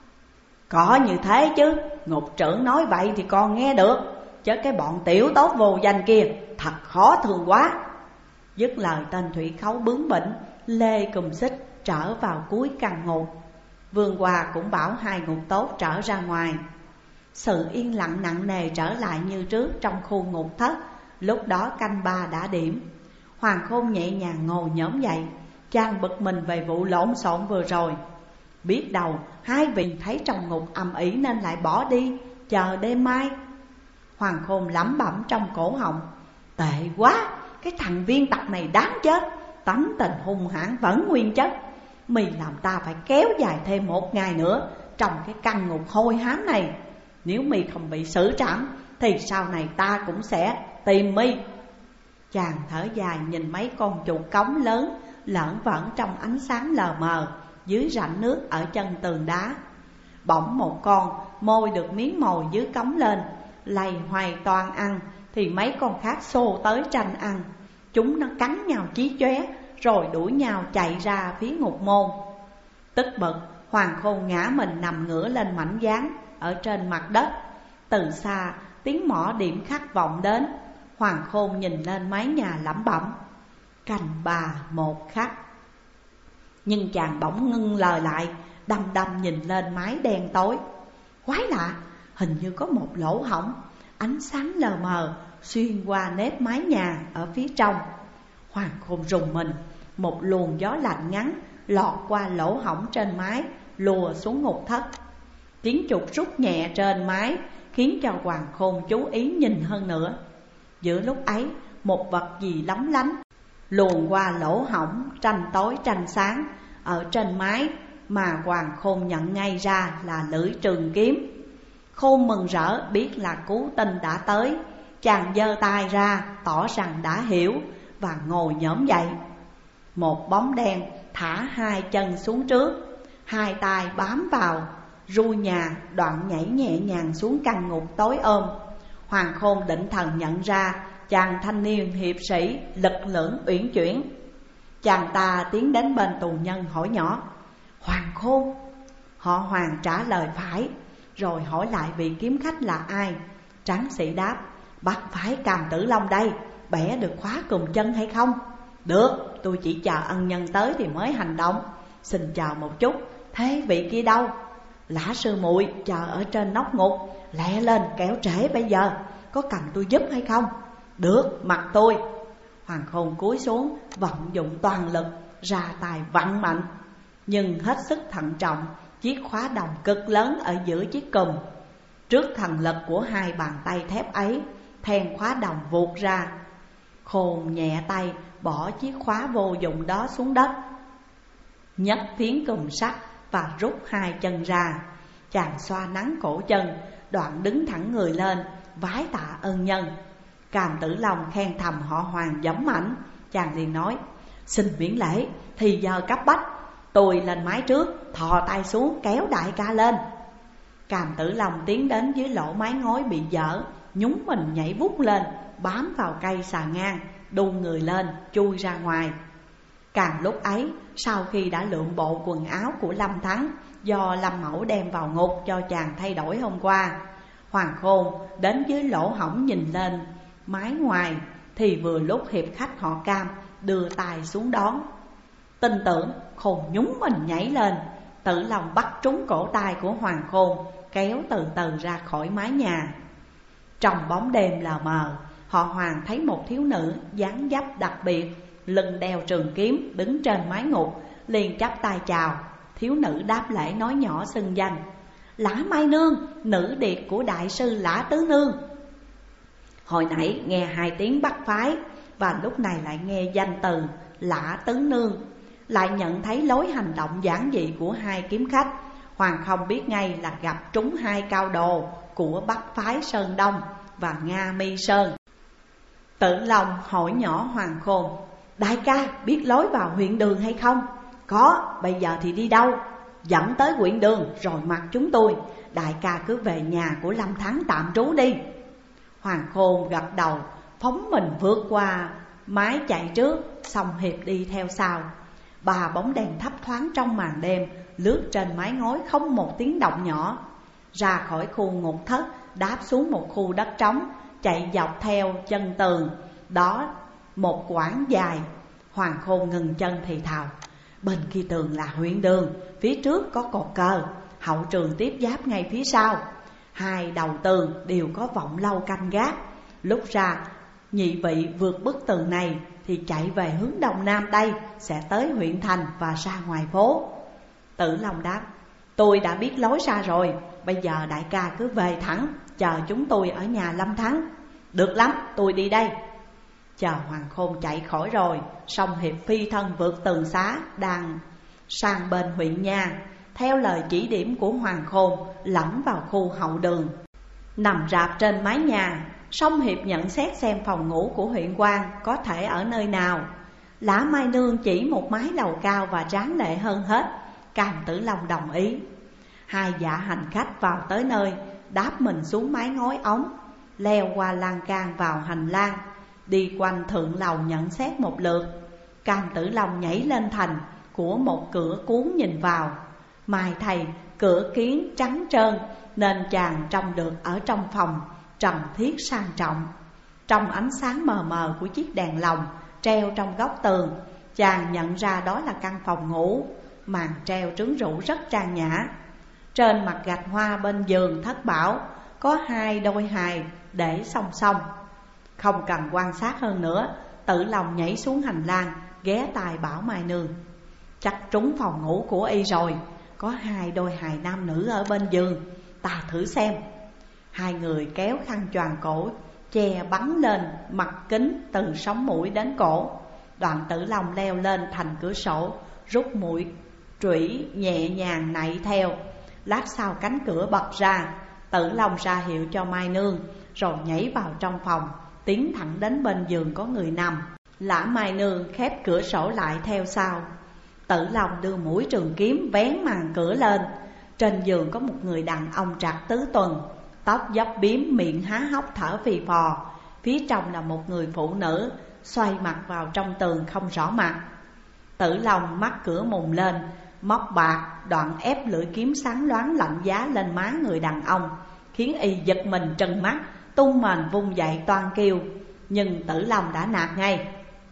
Có như thế chứ, ngục trưởng nói vậy thì con nghe được, chứ cái bọn tiểu tốt vô danh kia thật khó thương quá. Dứt lời tên thủy khấu bướng bỉnh, lê cùm xích trở vào cuối căn ngục. Vương Hòa cũng bảo hai ngục tốt trở ra ngoài. Sự yên lặng nặng nề trở lại như trước trong khu ngục thất. Lúc đó canh ba đã điểm. Hoàng Khôn nhẹ nhàng ngồi nhổm dậy, chàng bực mình về vụ lộn xộn vừa rồi. Biết đâu hai vị thấy trong ngục ầm ĩ nên lại bỏ đi, chờ đêm mai. Hoàng Khôn lẩm bẩm trong cổ họng. Tệ quá, cái thằng Viên tặc này đáng chết. Tánh tình hung hãn vẫn nguyên chất. Mì làm ta phải kéo dài thêm một ngày nữa trong cái căn ngục hôi hám này. Nếu mì không bị xử trảm thì sau này ta cũng sẽ tìm mì. Chàng thở dài nhìn mấy con chuột cống lớn lởn vởn trong ánh sáng lờ mờ dưới rãnh nước ở chân tường đá. Bỗng một con môi được miếng mồi dưới cống lên, lầy hoài toàn ăn, thì mấy con khác xô tới tranh ăn. Chúng nó cắn nhau chí chóe rồi đuổi nhau chạy ra phía ngục môn. Tức bực, Hoàng Khôn ngã mình nằm ngửa lên mảnh ván ở trên mặt đất. Từ xa tiếng mõ điểm khắc vọng đến. Hoàng Khôn nhìn lên mái nhà lẩm bẩm. Canh ba một khắc. Nhưng chàng bỗng ngưng lời lại, đăm đăm nhìn lên mái đen tối. Quái lạ, hình như có một lỗ hổng, ánh sáng lờ mờ xuyên qua nếp mái nhà ở phía trong. Hoàng Khôn rùng mình, một luồng gió lạnh ngắn lọt qua lỗ hổng trên mái, lùa xuống ngục thất. Tiếng chuột rút nhẹ trên mái khiến cho Hoàng Khôn chú ý nhìn hơn nữa. Giữa lúc ấy, một vật gì lóng lánh luồn qua lỗ hổng tranh tối tranh sáng ở trên mái, mà Hoàng Khôn nhận ngay ra là lưỡi trường kiếm. Khôn mừng rỡ biết là cứu tinh đã tới. Chàng giơ tay ra tỏ rằng đã hiểu và ngồi nhổm dậy. Một bóng đen thả hai chân xuống trước, hai tay bám vào ru nhà, đoạn nhảy nhẹ nhàng xuống căn ngục tối ôm. Hoàng Khôn định thần nhận ra chàng thanh niên hiệp sĩ lực lưỡng uyển chuyển. Chàng ta tiến đến bên tù nhân hỏi nhỏ. Hoàng Khôn? Họ Hoàng trả lời phải, rồi hỏi lại vị kiếm khách là ai. Tráng sĩ đáp. Bắt phải Càm Tử Long đây, bẻ được khóa cùm chân hay không? Được, tôi chỉ chờ ân nhân tới thì mới hành động. Xin chờ một chút, thế vị kia đâu? Lã sư muội chờ ở trên nóc ngục, lẹ lên kéo trễ bây giờ. Có cần tôi giúp hay không? Được, mặc tôi. Hoàng Khôn cúi xuống, vận dụng toàn lực, ra tay vặn mạnh. Nhưng hết sức thận trọng, chiếc khóa đồng cực lớn ở giữa chiếc cùm. Trước thần lực của hai bàn tay thép ấy, then khóa đồng vụt ra. Khôn nhẹ tay bỏ chiếc khóa vô dụng đó xuống đất. nhấc phiến cùm sắt và rút hai chân ra. Chàng xoa nắng cổ chân, đoạn đứng thẳng người lên, vái tạ ân nhân. Càm Tử Long khen thầm họ Hoàng dẫm ảnh. Chàng liền nói: xin miễn lễ, thì giờ cấp bách. Tôi lên mái trước, thò tay xuống kéo đại ca lên. Càm Tử Long tiến đến dưới lỗ mái ngói bị dở, nhúng mình nhảy vút lên, bám vào cây xà ngang, đu người lên, chui ra ngoài. Càng lúc ấy, sau khi đã lượm bộ quần áo của Lâm Thắng do Lâm Mẫu đem vào ngục cho chàng thay đổi hôm qua, Hoàng Khôn đến dưới lỗ hổng nhìn lên mái ngoài, thì vừa lúc hiệp khách họ Cam đưa tay xuống đón. Tin tưởng, Khôn nhúng mình nhảy lên, Tử Long bắt trúng cổ tay của Hoàng Khôn, kéo từ từ ra khỏi mái nhà. Trong bóng đêm lờ mờ, họ Hoàng thấy một thiếu nữ dáng dấp đặc biệt, lưng đeo trường kiếm, đứng trên mái ngục, liền chắp tay chào. Thiếu nữ đáp lễ nói nhỏ xưng danh: Lã Mai Nương, nữ điệt của đại sư Lã Tứ Nương. Hồi nãy nghe hai tiếng bắt phái, và lúc này lại nghe danh từ Lã Tứ Nương, lại nhận thấy lối hành động giản dị của hai kiếm khách. Hoàng không biết ngay là gặp trúng hai cao đồ của Bắc phái Sơn Đông và Nga Mi Sơn. Tử Long hỏi nhỏ Hoàng Khôn: đại ca biết lối vào huyện đường hay không? Có, bây giờ thì đi đâu? Dẫn tới huyện đường rồi mặc chúng tôi. Đại ca cứ về nhà của Lâm Thắng tạm trú đi. Hoàng Khôn gật đầu, phóng mình vượt qua mái chạy trước, xong hiệp đi theo sau. Ba bóng đèn thấp thoáng trong màn đêm lướt trên mái ngói không một tiếng động nhỏ. Ra khỏi khu ngục thất, đáp xuống một khu đất trống, chạy dọc theo chân tường. Đó một quãng dài. Hoàng Khôn ngừng chân thì thào: bên kia tường là huyện đường, phía trước có cột cờ, hậu trường tiếp giáp ngay phía sau. Hai đầu tường đều có vọng lâu canh gác. Lúc ra nhị vị vượt bức tường này thì chạy về hướng đông nam đây, sẽ tới huyện thành và ra ngoài phố. Tử Long đáp: tôi đã biết lối ra rồi, bây giờ đại ca cứ về thẳng, chờ chúng tôi ở nhà Lâm Thắng. Được lắm, tôi đi đây. Chờ Hoàng Khôn chạy khỏi rồi, song hiệp phi thân vượt tường xá đang sang bên huyện nha. Theo lời chỉ điểm của Hoàng Khôn, lẫn vào khu hậu đường. Nằm rạp trên mái nhà, song hiệp nhận xét xem phòng ngủ của huyện quan có thể ở nơi nào. Lã Mai Nương chỉ một mái lầu cao và tráng lệ hơn hết. Càm Tử Long đồng ý. Hai dạ hành khách vào tới nơi, đáp mình xuống mái ngói ống, leo qua lan can vào hành lang, đi quanh thượng lầu nhận xét một lượt. Cam Tử Long nhảy lên thành của một cửa cuốn nhìn vào. Mai thầy cửa kiến trắng trơn nên chàng trông được ở trong phòng trầm thiết sang trọng. Trong ánh sáng mờ mờ của chiếc đèn lồng treo trong góc tường, chàng nhận ra đó là căn phòng ngủ. Màn treo trứng rủ rất trang nhã. Trên mặt gạch hoa bên giường thất bảo có hai đôi hài để song song. Không cần quan sát hơn nữa, Tử Long nhảy xuống hành lang, ghé tai bảo Mai Nương: chắc trúng phòng ngủ của y rồi, có hai đôi hài nam nữ ở bên giường, ta thử xem. Hai người kéo khăn choàng cổ che bắn lên mặt kính từ sống mũi đến cổ. Đoạn Tử Long leo lên thành cửa sổ, rút mũi trũy nhẹ nhàng nạy theo. Lát sau cánh cửa bật ra, Tử Long ra hiệu cho Mai Nương, rồi nhảy vào trong phòng, tiến thẳng đến bên giường có người nằm. Lã Mai Nương khép cửa sổ lại theo sau. Tử Long đưa mũi trường kiếm vén màn cửa lên. Trên giường có một người đàn ông trạc tứ tuần, tóc dốc bím, miệng há hốc thở phì phò. Phía trong là một người phụ nữ, xoay mặt vào trong tường không rõ mặt. Tử Long mắt cửa mùng lên, móc bạc, đoạn ép lưỡi kiếm sáng loáng lạnh giá lên má người đàn ông, khiến y giật mình trừng mắt, tung mền vung dậy toan kêu. Nhưng Tử Long đã nạt ngay: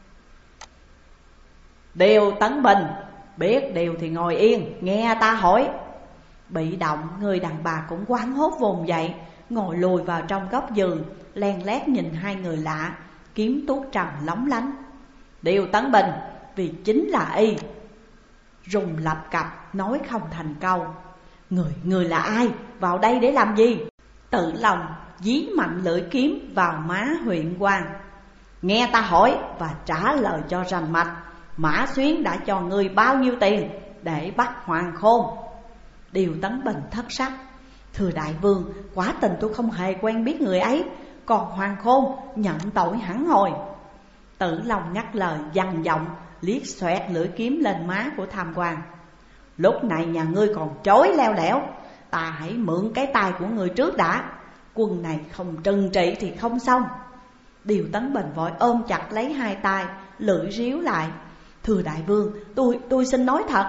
Điều Tấn Bình, biết điều thì ngồi yên, nghe ta hỏi. Bị động, người đàn bà cũng hoảng hốt vùng dậy, ngồi lùi vào trong góc giường, len lét nhìn hai người lạ, kiếm tuốt trầm lóng lánh. Điều Tấn Bình, vì chính là y. Rùng lập cập nói không thành câu. Người là ai? Vào đây để làm gì? Tử Long dí mạnh lưỡi kiếm vào má huyện quan. Nghe ta hỏi và trả lời cho rành mạch. Mã Xuyến đã cho ngươi bao nhiêu tiền để bắt Hoàng Khôn. Điều Tấn Bình thất sắc: thưa đại vương, quả tình tôi không hề quen biết người ấy, còn Hoàng Khôn nhận tội hẳn hồi. Tử Long ngắt lời dằn giọng, liếc xoẹt lưỡi kiếm lên má của Tham Quan. Lúc này nhà ngươi còn chối leo lẻo, ta hãy mượn cái tay của ngươi trước đã. Quân này không trừng trị thì không xong. Điều Tấn Bình vội ôm chặt lấy hai tay, lưỡi ríu lại: thưa đại vương, tôi xin nói thật.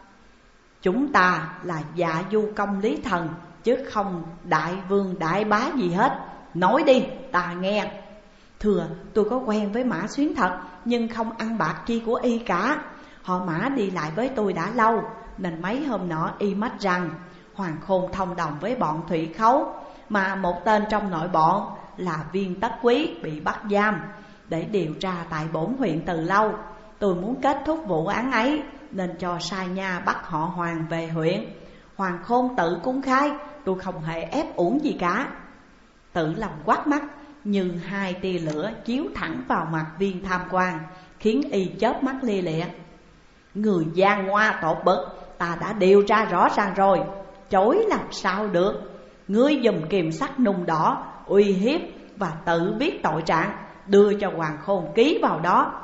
Chúng ta là Dạ Du Công Lý Thần, chứ không đại vương đại bá gì hết. Nói đi, ta nghe. Thưa, tôi có quen với Mã Xuyến thật, nhưng không ăn bạc chi của y cả. Họ Mã đi lại với tôi đã lâu, nên mấy hôm nọ y mách rằng Hoàng Khôn thông đồng với bọn Thủy Khấu, mà một tên trong nội bọn là Viên Tất Quý bị bắt giam để điều tra tại bổn huyện từ lâu. Tôi muốn kết thúc vụ án ấy, nên cho sai nha bắt họ Hoàng về huyện. Hoàng Khôn tự cung khai, tôi không hề ép uổng gì cả. Tử Long quát mắt như hai tia lửa chiếu thẳng vào mặt Viên Tham Quan, khiến y chớp mắt lia lịa. Người gian ngoa tột bực, ta đã điều tra rõ ràng rồi, chối làm sao được. Ngươi dùng kiềm sắt nung đỏ uy hiếp và tự biết tội trạng, đưa cho Hoàng Khôn ký vào đó.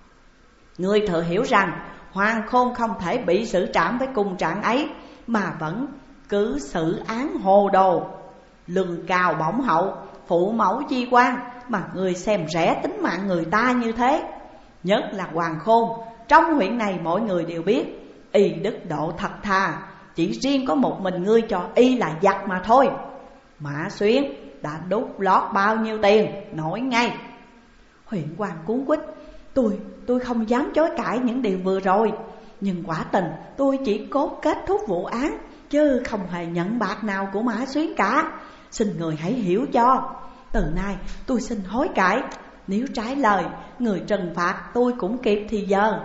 Ngươi thừa hiểu rằng Hoàng Khôn không thể bị xử trảm với cung trạng ấy, mà vẫn cứ xử án hồ đồ, lương cao bổng hậu, phụ mẫu chi quan, mà người xem rẻ tính mạng người ta như thế. Nhất là Hoàng Khôn, trong huyện này mọi người đều biết y đức độ thật thà, chỉ riêng có một mình ngươi cho y là giặc mà thôi. Mã Xuyến đã đút lót bao nhiêu tiền, nói ngay. Huyện quan cuống quýt: tôi không dám chối cãi những điều vừa rồi, nhưng quả tình tôi chỉ cốt kết thúc vụ án, chứ không hề nhận bạc nào của Mã Xuyến cả. Xin người hãy hiểu cho. Từ nay tôi xin hối cải, nếu trái lời người trừng phạt tôi cũng kịp thì giờ.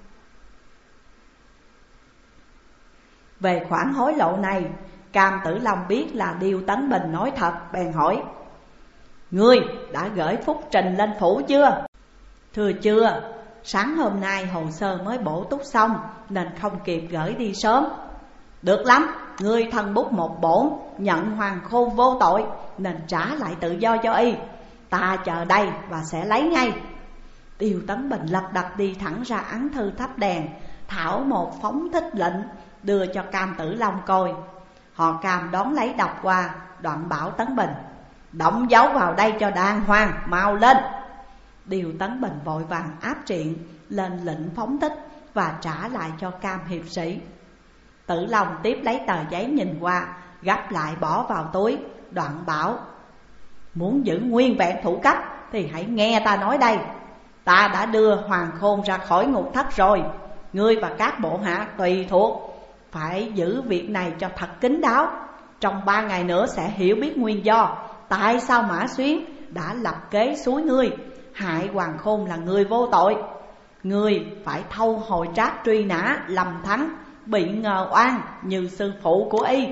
Về khoản hối lộ này, Cam Tử Long biết là điều Tấn Bình nói thật, bèn hỏi: ngươi đã gửi phúc trình lên phủ chưa? Thưa chưa, sáng hôm nay hồ sơ mới bổ túc xong, nên không kịp gửi đi sớm. Được lắm, ngươi thân bút một bổn, nhận Hoàng Khôn vô tội, nên trả lại tự do cho y. Ta chờ đây và sẽ lấy ngay. Điều Tấn Bình lật đật đi thẳng ra án thư thắp đèn, thảo một phóng thích lệnh, đưa cho Cam Tử Long coi. Họ Cam đón lấy đọc qua, đoạn bảo Tấn Bình: động dấu vào đây cho đàng hoàng, mau lên. Điều Tấn Bình vội vàng áp triện lên lệnh phóng thích và trả lại cho Cam hiệp sĩ. Tử Long tiếp lấy tờ giấy nhìn qua, gấp lại bỏ vào túi, đoạn bảo: muốn giữ nguyên vẹn thủ cấp thì hãy nghe ta nói đây. Ta đã đưa Hoàng Khôn ra khỏi ngục thất rồi. Ngươi và các bộ hạ tùy thuộc phải giữ việc này cho thật kín đáo. Trong 3 ngày nữa sẽ hiểu biết nguyên do tại sao Mã Xuyến đã lập kế xúi ngươi, hại Hoàng Khôn là người vô tội. Ngươi phải thâu hồi trác truy nã Lâm Thắng bị ngờ oan như sư phụ của y.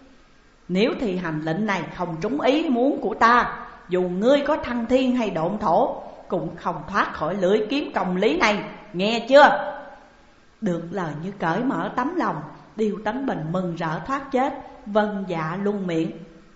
Nếu thi hành lệnh này không trúng ý muốn của ta, dù ngươi có thăng thiên hay độn thổ, cũng không thoát khỏi lưỡi kiếm công lý này, nghe chưa? Được lời như cởi mở tấm lòng, Điều Tấn Bình mừng rỡ thoát chết, vâng dạ luôn miệng.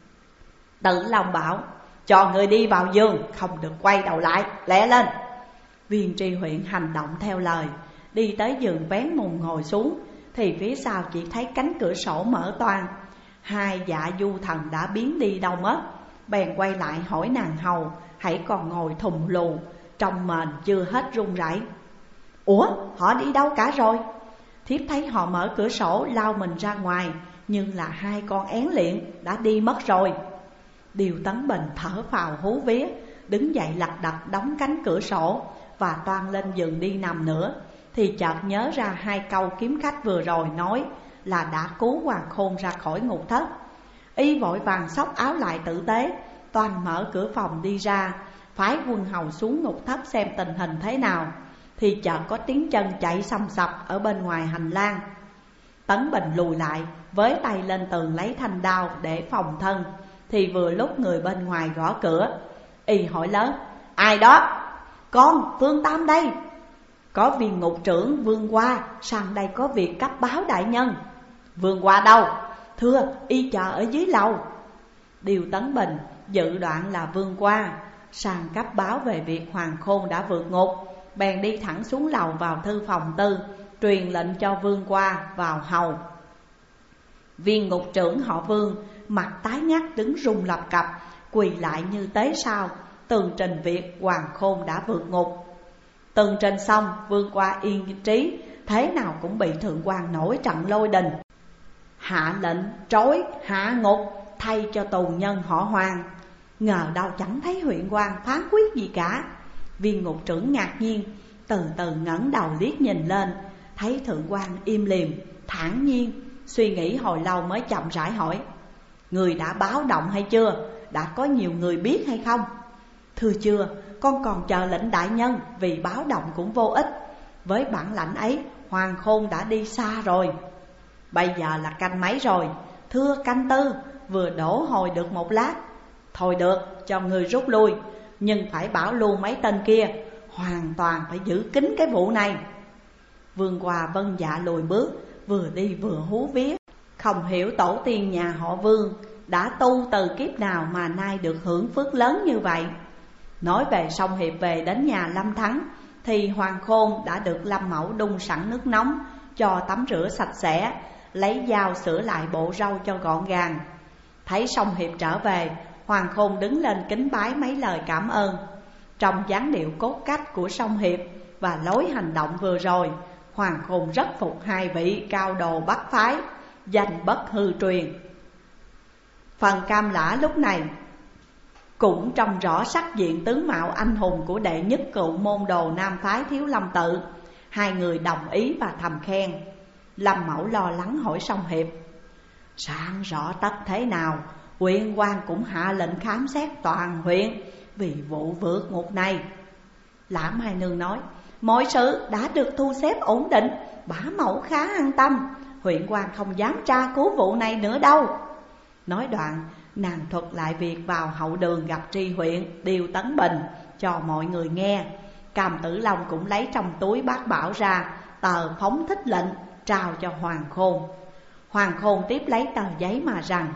Tử Long bảo: cho người đi vào giường, không được quay đầu lại, lẹ lên. Viên tri huyện hành động theo lời, đi tới giường vén mùng ngồi xuống, thì phía sau chỉ thấy cánh cửa sổ mở toang. Hai Dạ Du Thần đã biến đi đâu mất, bèn quay lại hỏi nàng hầu hãy còn ngồi thùng lù, trong mền chưa hết run rẩy. Ủa, họ đi đâu cả rồi? Thiếp thấy họ mở cửa sổ lao mình ra ngoài, nhưng là hai con én liệng đã đi mất rồi. Điều Tấn Bình thở phào hú vía, đứng dậy lật đật đóng cánh cửa sổ và toan lên giường đi nằm nữa, thì chợt nhớ ra hai câu kiếm khách vừa rồi nói là đã cứu Hoàng Khôn ra khỏi ngục thất. Y vội vàng xốc áo lại tử tế, toan mở cửa phòng đi ra, phái quân hầu xuống ngục thất xem tình hình thế nào, thì chợt có tiếng chân chạy xăm xập ở bên ngoài hành lang. Tấn Bình lùi lại, với tay lên tường lấy thanh đao để phòng thân, thì vừa lúc người bên ngoài gõ cửa. Y hỏi lớn: ai đó? Con Phương Tam đây. Có viên ngục trưởng Vương Hoa sang đây có việc cấp báo đại nhân. Vương Hoa đâu? Thưa, y chờ ở dưới lầu. Điều Tấn Bình dự đoạn là Vương Hoa sang cấp báo về việc Hoàng Khôn đã vượt ngục, bèn đi thẳng xuống lầu vào thư phòng tư, truyền lệnh cho Vương Hoa vào hầu. Viên ngục trưởng họ Vương mặt tái nhắt đứng run lập cập, quỳ lại như tế sao, tường trình việc Hoàng Khôn đã vượt ngục. Tường trình xong, Vương Hoa yên trí, thế nào cũng bị thượng quan nổi trận lôi đình, hạ lệnh trói hạ ngục thay cho tù nhân họ Hoàng. Ngờ đâu chẳng thấy huyện quan phán quyết gì cả. Viên ngục trưởng ngạc nhiên, từ từ ngẩng đầu liếc nhìn lên, thấy thượng quan im lìm, thản nhiên, suy nghĩ hồi lâu mới chậm rãi hỏi: người đã báo động hay chưa? Đã có nhiều người biết hay không? Thưa chưa, con còn chờ lệnh đại nhân, vì báo động cũng vô ích. Với bản lãnh ấy, Hoàng Khôn đã đi xa rồi. Bây giờ là canh mấy rồi? Thưa canh tư, vừa đổ hồi được một lát. Thôi được, cho người rút lui, nhưng phải bảo luôn mấy tên kia hoàn toàn phải giữ kín cái vụ này. Vương Hoa vâng dạ lùi bước, vừa đi vừa hú vía. Không hiểu tổ tiên nhà họ Vương đã tu từ kiếp nào mà nay được hưởng phước lớn như vậy. Nói về Song Hiệp về đến nhà Lâm Thắng, thì Hoàng Khôn đã được Lâm Mẫu đun sẵn nước nóng, cho tắm rửa sạch sẽ, lấy dao sửa lại bộ râu cho gọn gàng. Thấy Song Hiệp trở về, Hoàng Khôn đứng lên kính bái mấy lời cảm ơn. Trong dáng điệu cốt cách của Song Hiệp và lối hành động vừa rồi, Hoàng Khôn rất phục hai vị cao đồ bắc phái, danh bất hư truyền. Phần Cam Lã lúc này cũng trông rõ sắc diện tướng mạo anh hùng của đệ nhất cựu môn đồ nam phái Thiếu Lâm Tự. Hai người đồng ý và thầm khen. Lâm Mẫu lo lắng hỏi Song Hiệp: sáng rõ tất thế nào, huyện quan cũng hạ lệnh khám xét toàn huyện vì vụ vượt ngục này. Lã Mai Nương nói: mọi sự đã được thu xếp ổn định, bá mẫu khá an tâm, huyện quan không dám tra cứu vụ này nữa đâu. Nói đoạn, nàng thuật lại việc vào hậu đường gặp tri huyện Điều Tấn Bình cho mọi người nghe. Cam Tử Long cũng lấy trong túi bát bảo ra tờ phóng thích lệnh, trao cho Hoàng Khôn. Hoàng Khôn tiếp lấy tờ giấy mà rằng: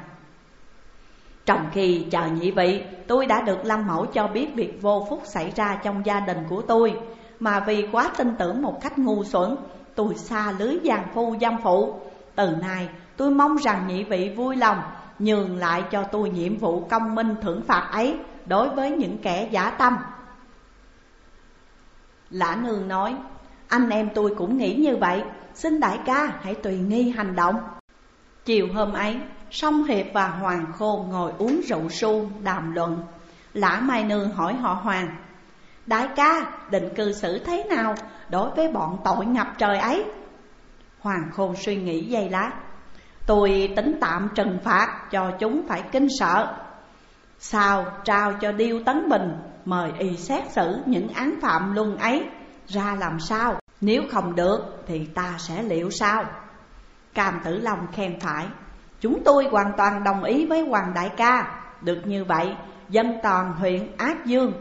trong khi chờ nhị vị, tôi đã được Lâm Mẫu cho biết việc vô phúc xảy ra trong gia đình của tôi, mà vì quá tin tưởng một cách ngu xuẩn, tôi xa lưới giang phu dâm phụ. Từ nay tôi mong rằng nhị vị vui lòng nhường lại cho tôi nhiệm vụ công minh thưởng phạt ấy đối với những kẻ giả tâm. Lã Nương nói: anh em tôi cũng nghĩ như vậy, xin đại ca hãy tùy nghi hành động. Chiều hôm ấy, Song Hiệp và Hoàng Khôn ngồi uống rượu suông đàm luận. Lã Mai Nương hỏi họ Hoàng: đại ca định cư xử thế nào đối với bọn tội ngập trời ấy? Hoàng Khôn suy nghĩ giây lát: tôi tính tạm trừng phạt cho chúng phải kinh sợ, sau trao cho Điêu Tấn Bình mời y xét xử những án phạm luân ấy ra làm sao. Nếu không được thì ta sẽ liệu sao? Cam Tử Long khen phải: chúng tôi hoàn toàn đồng ý với Hoàng đại ca. Được như vậy, dân toàn huyện Ác Dương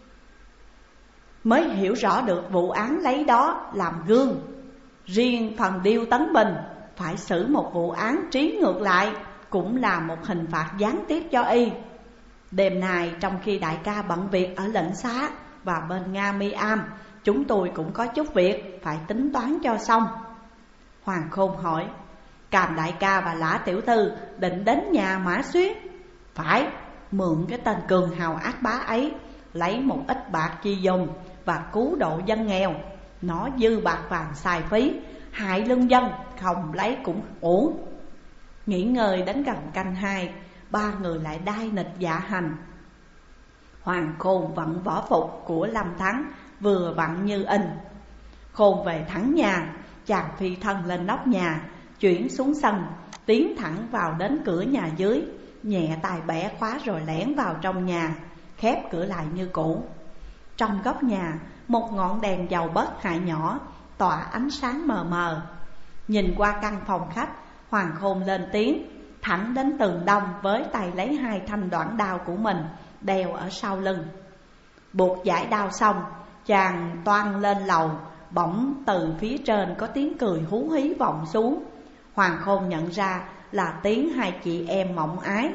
mới hiểu rõ được vụ án lấy đó làm gương. Riêng phần Điêu Tấn Bình phải xử một vụ án trí ngược lại, cũng là một hình phạt gián tiếp cho y. Đêm nay trong khi đại ca bận việc ở lệnh xá và bên Nga Mi Am, chúng tôi cũng có chút việc phải tính toán cho xong. Hoàng Khôn hỏi: Càm đại ca và Lã tiểu thư định đến nhà Mã Xuyến? Phải, mượn cái tên cường hào ác bá ấy, lấy một ít bạc chi dùng và cứu độ dân nghèo. Nó dư bạc vàng xài phí, hại lương dân, không lấy cũng ổn. Nghỉ ngơi đến gần canh 2, ba người lại đai nịch dạ hành. Hoàng Khôn vận võ phục của Lâm Thắng vừa vặn như in. Khôn về thẳng nhà, chàng phi thân lên nóc nhà, chuyển xuống sân, tiến thẳng vào đến cửa nhà dưới, nhẹ tay bẻ khóa rồi lẻn vào trong nhà, khép cửa lại như cũ. Trong góc nhà, một ngọn đèn dầu bớt hại nhỏ tỏa ánh sáng mờ mờ. Nhìn qua căn phòng khách, Hoàng Khôn lên tiếng, thẳng đến tường đông với tay lấy 2 thanh đoạn đao của mình đeo ở sau lưng. Buộc giải đao xong, chàng toan lên lầu bỗng từ phía trên có tiếng cười hú hí vọng xuống. Hoàng Khôn nhận ra là tiếng hai chị em Mộng Ái.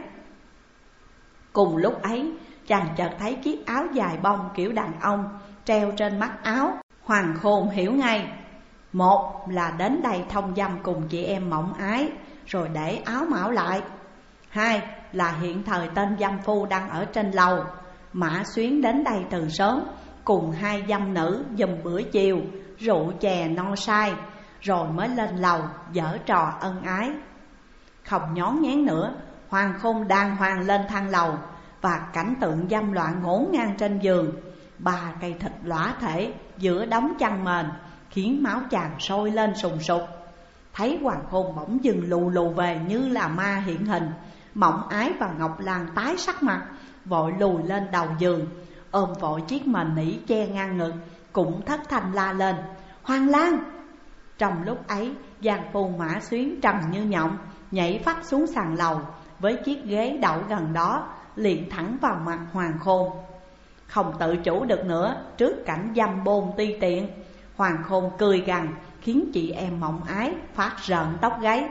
Cùng lúc ấy, chàng chợt thấy chiếc áo dài bông kiểu đàn ông treo trên mắt áo. Hoàng Khôn hiểu ngay, một là đến đây thông dâm cùng chị em Mộng Ái rồi để áo mão lại. Hai là hiện thời tên dâm phu đang ở trên lầu. Mã Xuyến đến đây từ sớm cùng hai dâm nữ giùm bữa chiều, rượu chè no say, rồi mới lên lầu giở trò ân ái. Không nhón nhén nữa, Hoàng Khôn đàng hoàng lên thang lầu, và cảnh tượng dâm loạn ngổn ngang trên giường. 3 cây thịt lõa thể giữa đống chăn mền khiến máu chàng sôi lên sùng sục. Thấy Hoàng Khôn bỗng dừng lù lù về như là ma hiện hình, Mộng Ái và Ngọc Lan tái sắc mặt, vội lùi lên đầu giường, ôm vội chiếc mền nỉ che ngang ngực, cũng thất thanh la lên: Hoàng Lan! Trong lúc ấy, giang phu Mã Xuyến trầm như nhộng nhảy phắt xuống sàn lầu, với chiếc ghế đậu gần đó liền thẳng vào mặt Hoàng Khôn. Không tự chủ được nữa trước cảnh dâm bôn ti tiện, Hoàng Khôn cười gằn khiến chị em Mộng Ái phát rợn tóc gáy.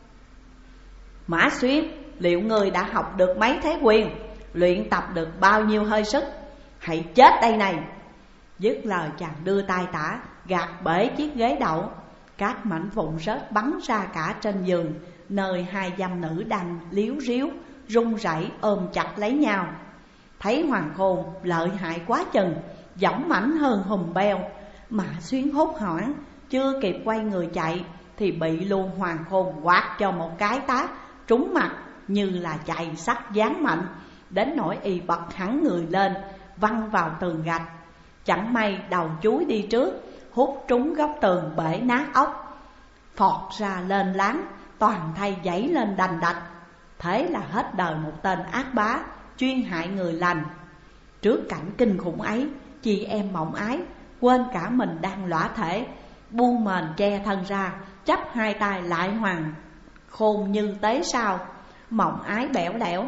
Mã Xuyến, liệu người đã học được mấy thế quyền, luyện tập được bao nhiêu hơi sức? Hãy chết đây này! Dứt lời, chàng đưa tay tả gạt bể chiếc ghế đậu. Các mảnh vụn rớt bắn ra cả trên giường, nơi hai dâm nữ đang líu ríu run rẩy ôm chặt lấy nhau. Thấy Hoàng Khôn lợi hại quá chừng, dõng mãnh hơn hùm beo, Mã Xuyến hốt hoảng, chưa kịp quay người chạy thì bị luôn Hoàng Khôn quạt cho một cái tát trúng mặt như là chày sắt giáng mạnh, đến nỗi y bật hẳn người lên văng vào tường gạch. Chẳng may đầu chuối đi trước, hút trúng góc tường bể nát ốc, phọt ra lên láng, toàn thay giãy lên đành đạch. Thế là hết đời một tên ác bá chuyên hại người lành. Trước cảnh kinh khủng ấy, chị em Mộng Ái quên cả mình đang lõa thể, buông mền che thân ra, chắp hai tay lại Hoàng Khôn như tế sao. Mộng Ái bẽo đẽo: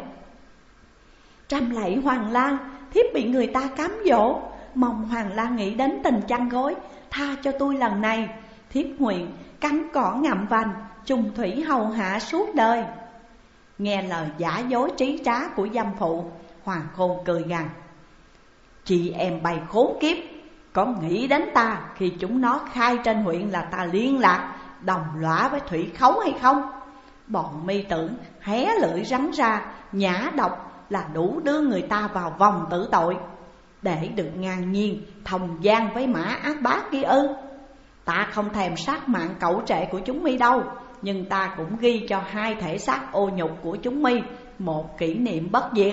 Trăm lạy Hoàng Lan, thiếp bị người ta cám dỗ, mong Hoàng Lan nghĩ đến tình chăn gối, tha cho tôi lần này. Thiếp nguyện cắn cỏ ngậm vành, chung thủy hầu hạ suốt đời. Nghe lời giả dối trí trá của dâm phụ, Hoàng Khôn cười gằn: Chị em bày khốn kiếp, có nghĩ đến ta khi chúng nó khai trên huyện là ta liên lạc đồng lõa với Thủy Khấu hay không? Bọn mi tưởng hé lưỡi rắn ra nhả độc là đủ đưa người ta vào vòng tử tội, để được ngang nhiên thông gian với Mã ác bá kia ư? Ta không thèm sát mạng cẩu trệ của chúng mi đâu, nhưng ta cũng ghi cho hai thể xác ô nhục của chúng mi một kỷ niệm bất diệt.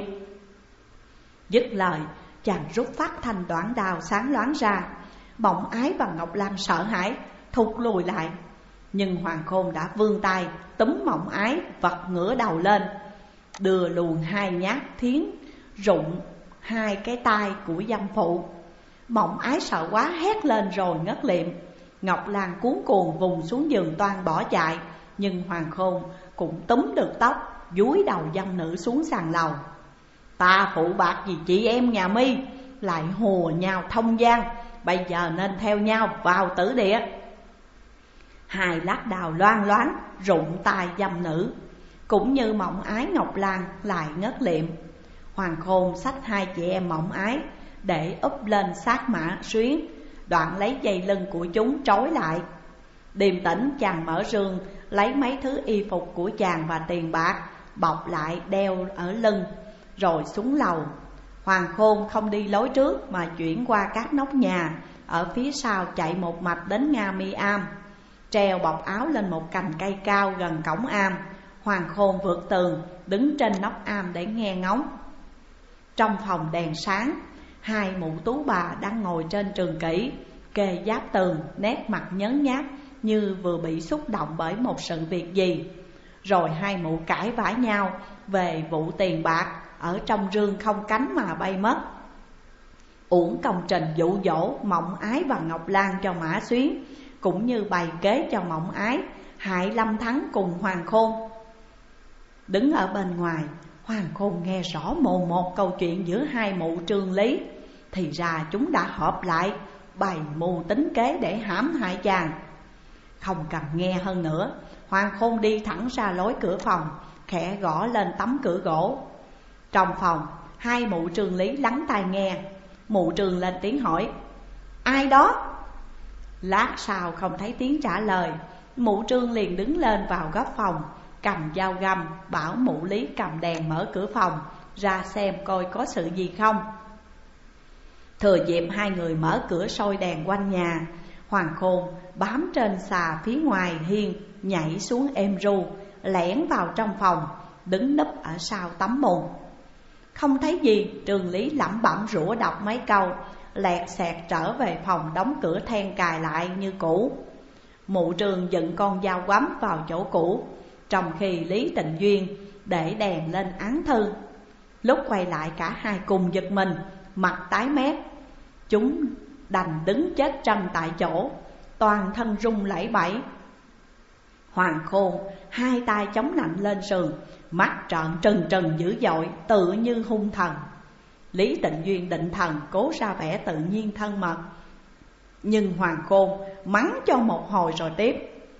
Dứt lời, chàng rút phát thanh đoạn đao sáng loáng ra. Mộng Ái và Ngọc Lan sợ hãi thụt lùi lại, nhưng Hoàng Khôn đã vươn tay túm Mộng Ái vật ngửa đầu lên, đưa luồn hai nhát thiến rụng hai cái tai của dâm phụ. Mộng Ái sợ quá hét lên rồi ngất liệm. Ngọc Lan cuống cuồng vùng xuống giường toan bỏ chạy, nhưng Hoàng Khôn cũng túm được tóc, dúi đầu dâm nữ xuống sàn lầu. Ta phụ bạc gì chị em nhà mi, lại hùa nhau thông gian, bây giờ nên theo nhau vào tử địa. Hai lát đào loang loáng rụng tai dâm nữ, cũng như Mộng Ái Ngọc Lan lại ngất liệm. Hoàng Khôn xách hai chị em Mộng Ái để úp lên xác Mã Xuyến, đoạn lấy dây lưng của chúng trói lại. Điềm tĩnh, chàng mở rương lấy mấy thứ y phục của chàng và tiền bạc bọc lại đeo ở lưng, rồi xuống lầu. Hoàng Khôn không đi lối trước mà chuyển qua các nóc nhà ở phía sau, chạy một mạch đến Nga Mi Am, treo bọc áo lên một cành cây cao gần cổng am. Hoàng Khôn vượt tường đứng trên nóc am để nghe ngóng. Trong phòng đèn sáng, hai mụ tú bà đang ngồi trên trường kỷ kề giáp tường, nét mặt nhớ nhác như vừa bị xúc động bởi một sự việc gì. Rồi hai mụ cãi vã nhau về vụ tiền bạc ở trong rương không cánh mà bay mất. Uổng công trình dụ dỗ Mộng Ái và Ngọc Lan cho Mã Xuyến, cũng như bày kế cho Mộng Ái hại Lâm Thắng cùng Hoàng Khôn. Đứng ở bên ngoài, Hoàng Khôn nghe rõ mồn một câu chuyện giữa hai mụ Trương Lý. Thì ra chúng đã họp lại bày mưu tính kế để hãm hại chàng. Không cần nghe hơn nữa, Hoàng Khôn đi thẳng ra lối cửa phòng, khẽ gõ lên tấm cửa gỗ. Trong phòng, hai mụ Trương Lý lắng tai nghe. Mụ Trương lên tiếng hỏi: ai đó? Lát sau không thấy tiếng trả lời, mụ Trương liền đứng lên vào góc phòng, cầm dao găm bảo mụ Lý cầm đèn mở cửa phòng ra xem coi có sự gì không. Thừa dịp hai người mở cửa soi đèn quanh nhà, Hoàng Khôn bám trên xà phía ngoài hiên nhảy xuống êm ru, lẻn vào trong phòng, đứng núp ở sau tấm mùng. Không thấy gì, Trương Lý lẩm bẩm rủa đọc mấy câu, lẹt xẹt trở về phòng đóng cửa then cài lại như cũ. Mụ Trương dựng con dao quắm vào chỗ cũ, trong khi Lý Tịnh Duyên để đèn lên án thư. Lúc quay lại cả hai cùng giật mình, mặt tái mét. Chúng đành đứng chết trân tại chỗ, toàn thân run lẩy bẩy. Hoàng Khôn hai tay chống nạnh lên sườn, mắt trợn trừng trừng dữ dội, tự như hung thần. Lý Tịnh Duyên định thần cố ra vẻ tự nhiên thân mật, nhưng Hoàng Khôn mắng cho một hồi rồi tiếp: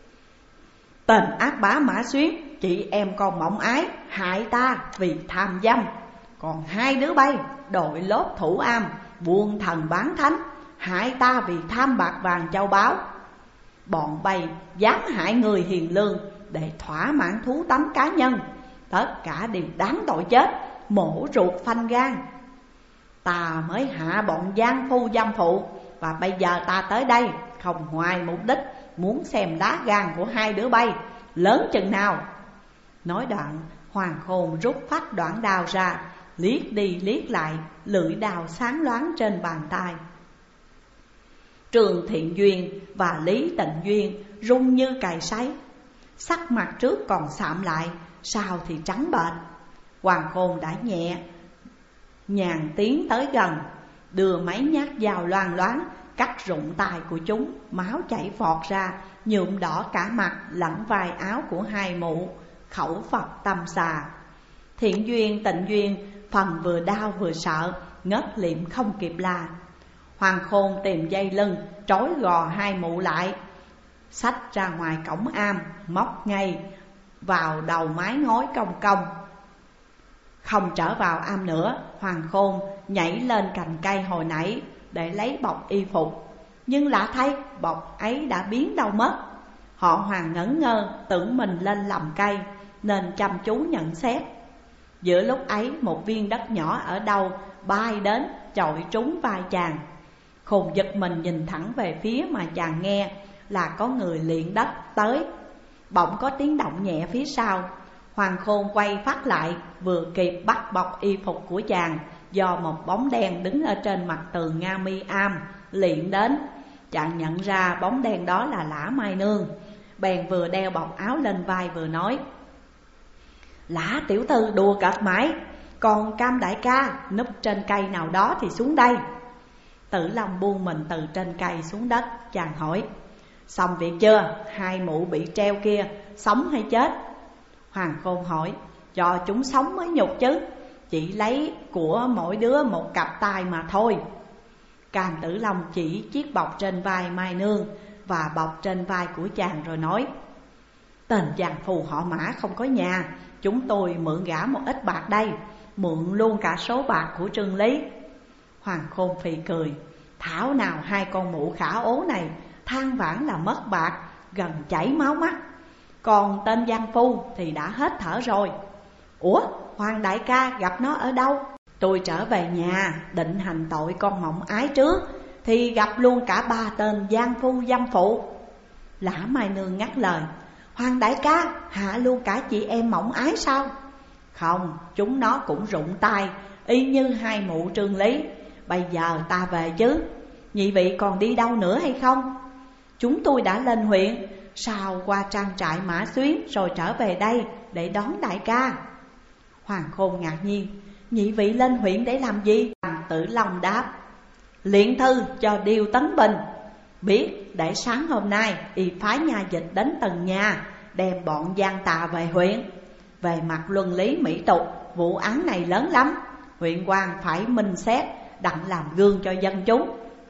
tên ác bá Mã Xuyến, chị em con Mộng Ái hại ta vì tham dâm. Còn hai đứa bay đội lốt thủ am, buôn thần bán thánh, hại ta vì tham bạc vàng châu báu. Bọn bay dám hại người hiền lương để thỏa mãn thú tánh cá nhân, tất cả đều đáng tội chết, mổ ruột phanh gan. Ta mới hạ bọn gian phu dâm phụ, và bây giờ ta tới đây không ngoài mục đích muốn xem lá gan của hai đứa bay lớn chừng nào. Nói đoạn, Hoàng Khôn rút phách đoạn đao ra, liếc đi liếc lại, lưỡi đao sáng loáng trên bàn tay. Trường Thiện Duyên và Lý Tịnh Duyên run như cày sấy, sắc mặt trước còn sạm lại, sau thì trắng bệch. Hoàng Khôn đã nhàn tiến tới gần, đưa mấy nhát dao loang loáng cắt rụng tai của chúng, máu chảy phọt ra, nhuộm đỏ cả mặt lẫn vai áo của hai mụ, khẩu Phật tâm xà. Thiện Duyên, Tịnh Duyên phần vừa đau vừa sợ, ngất liệm không kịp la. Hoàng Khôn tìm dây lưng trói gò hai mụ lại, xách ra ngoài cổng am, móc ngay vào đầu mái ngói cong cong. Không trở vào am nữa, Hoàng Khôn nhảy lên cành cây hồi nãy để lấy bọc y phục, nhưng lạ thay bọc ấy đã biến đâu mất. Họ Hoàng ngẩn ngơ, tưởng mình lên lầm cây nên chăm chú nhận xét. Giữa lúc ấy một viên đất nhỏ ở đâu bay đến chọi trúng vai chàng. Khôn giật mình nhìn thẳng về phía mà chàng nghe là có người liệng đất tới. Bỗng có tiếng động nhẹ phía sau. Hoàng Khôn quay phát lại, vừa kịp bắt bọc y phục của chàng do một bóng đen đứng ở trên mặt tường Nga Mi am liệng đến. Chàng nhận ra bóng đen đó là Lã Mai Nương, bèn vừa đeo bọc áo lên vai vừa nói: Lã tiểu thư đùa cợt mãi, còn Cam đại ca núp trên cây nào đó thì xuống đây. Tử Long buông mình từ trên cây xuống đất, chàng hỏi: xong việc chưa? Hai mụ bị treo kia sống hay chết? Hoàng Khôn hỏi: cho chúng sống mới nhục chứ, chỉ lấy của mỗi đứa một cặp tai mà thôi. Cam Tử Long chỉ chiếc bọc trên vai Mai Nương và bọc trên vai của chàng rồi nói: tên giang phù họ Mã không có nhà, chúng tôi mượn gã một ít bạc đây, mượn luôn cả số bạc của Trương Lý. Hoàng Khôn phì cười: thảo nào hai con mụ khả ố này than vãn là mất bạc, gần chảy máu mắt. Còn tên giang phu thì đã hết thở rồi. Ủa, Hoàng đại ca gặp nó ở đâu? Tôi trở về nhà định hành tội con Mộng Ái trước, thì gặp luôn cả ba tên giang phu dâm phụ. Lã Mai Nương ngắt lời: Hoàng đại ca hạ luôn cả chị em Mộng Ái sao? Không, chúng nó cũng rụng tay y như hai mụ Trương Lý. Bây giờ ta về chứ, nhị vị còn đi đâu nữa hay không? Chúng tôi đã lên huyện, sau qua trang trại Mã Xuyến rồi trở về đây để đón đại ca. Hoàng Khôn ngạc nhiên: nhị vị lên huyện để làm gì? Tử Long đáp: luyện thư cho Điêu Tấn Bình. Biết để sáng hôm nay y phái nhà dịch đến từng nhà, đem bọn gian tà về huyện. Về mặt luân lý mỹ tục, vụ án này lớn lắm, huyện quan phải minh xét, đặng làm gương cho dân chúng.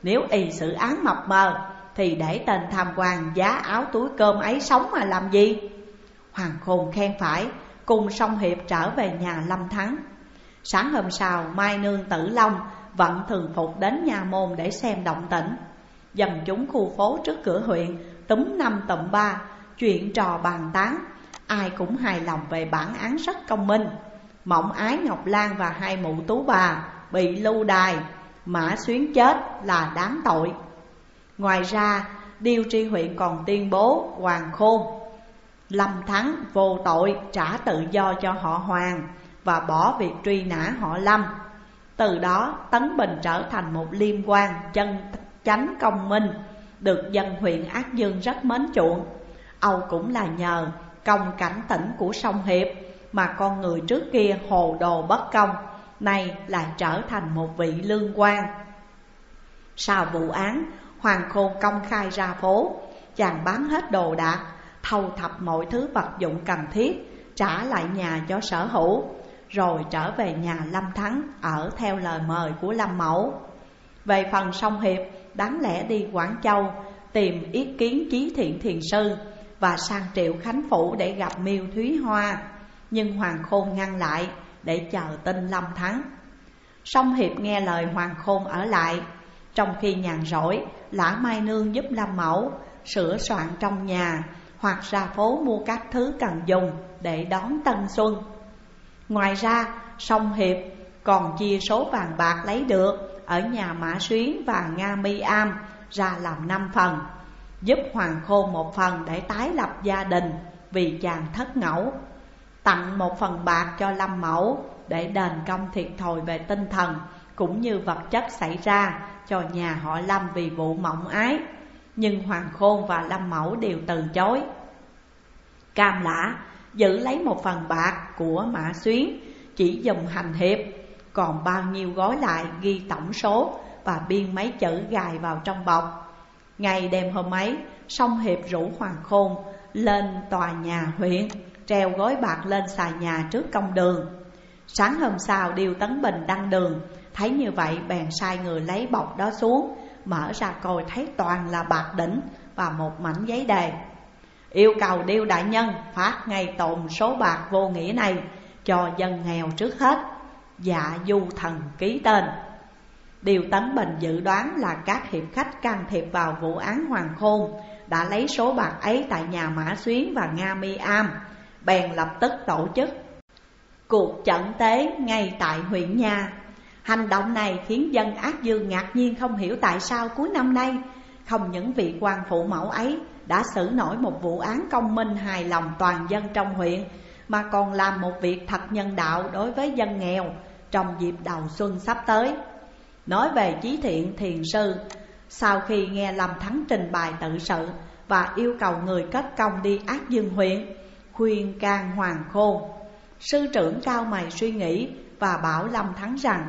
Nếu y xử án mập mờ thì để tên tham quan giá áo túi cơm ấy sống mà làm gì? Hoàng Khôn khen phải, cùng Song Hiệp trở về nhà Lâm Thắng. Sáng hôm sau, Mai Nương Tử Long vận thường phục đến nhà môn để xem động tĩnh. Dân chúng khu phố trước cửa huyện túm năm tụm ba, chuyện trò bàn tán, ai cũng hài lòng về bản án rất công minh. Mộng Ái Ngọc Lan và hai mụ tú bà bị lưu đày, Mã Xuyến chết là đáng tội. Ngoài ra, Điều tri huyện còn tuyên bố Hoàng Khôn, Lâm Thắng vô tội, trả tự do cho họ Hoàng và bỏ việc truy nã họ Lâm. Từ đó Tấn Bình trở thành một liêm quan chân chánh công minh, được dân huyện Ác Dương rất mến chuộng. Âu cũng là nhờ công cảnh tỉnh của Song Hiệp mà con người trước kia hồ đồ bất công, nay lại trở thành một vị lương quan. Sau vụ án, Hoàng Khôn công khai ra phố, chàng bán hết đồ đạc, thâu thập mọi thứ vật dụng cần thiết, trả lại nhà cho sở hữu, rồi trở về nhà Lâm Thắng ở theo lời mời của Lâm Mẫu. Về phần Song Hiệp, đáng lẽ đi Quảng Châu tìm ý kiến Chí Thiện Thiền Sư và sang Triệu Khánh Phủ để gặp Miêu Thúy Hoa, nhưng Hoàng Khôn ngăn lại để chờ tin Lâm Thắng. Song Hiệp nghe lời Hoàng Khôn ở lại. Trong khi nhàn rỗi, Lã Mai Nương giúp Lâm Mẫu sửa soạn trong nhà hoặc ra phố mua các thứ cần dùng để đón Tân Xuân. Ngoài ra, Song Hiệp còn chia số vàng bạc lấy được ở nhà Mã Xuyến và Nga Mi Am ra làm 5 phần, giúp Hoàng Khôn một phần để tái lập gia đình vì chàng thất ngẫu, tặng một phần bạc cho Lâm Mẫu để đền công thiệt thòi về tinh thần cũng như vật chất xảy ra cho nhà họ Lâm vì vụ Mộng Ái. Nhưng Hoàng Khôn và Lâm Mẫu đều từ chối. Cam Lã giữ lấy một phần bạc của Mã Xuyến chỉ dùng hành hiệp, còn bao nhiêu gói lại ghi tổng số và biên mấy chữ gài vào trong bọc. Ngày đêm hôm ấy, Song Hiệp rủ Hoàng Khôn lên tòa nhà huyện, treo gói bạc lên xà nhà trước công đường. Sáng hôm sau, Điêu Tấn Bình đăng đường, thấy như vậy bèn sai người lấy bọc đó xuống, mở ra coi thấy toàn là bạc đỉnh và một mảnh giấy đề. Yêu cầu Điêu đại nhân phát ngay tồn số bạc vô nghĩa này cho dân nghèo trước hết. Dạ Du Thần ký tên. Điêu Tấn Bình dự đoán là các hiệp khách can thiệp vào vụ án Hoàng Khôn đã lấy số bạc ấy tại nhà Mã Xuyến và Nga Mi Am, bèn lập tức tổ chức cuộc trận tế ngay tại huyện nhà. Hành động này khiến dân Ác Dương ngạc nhiên không hiểu tại sao cuối năm nay không những vị quan phụ mẫu ấy đã xử nổi một vụ án công minh hài lòng toàn dân trong huyện, mà còn làm một việc thật nhân đạo đối với dân nghèo trong dịp đầu xuân sắp tới. Nói về Chí Thiện Thiền Sư, sau khi nghe Lâm Thắng trình bày tự sự và yêu cầu người kết công đi Ác Dương huyện khuyên can Hoàng Khôn, sư trưởng cao mày suy nghĩ và bảo Lâm Thắng rằng: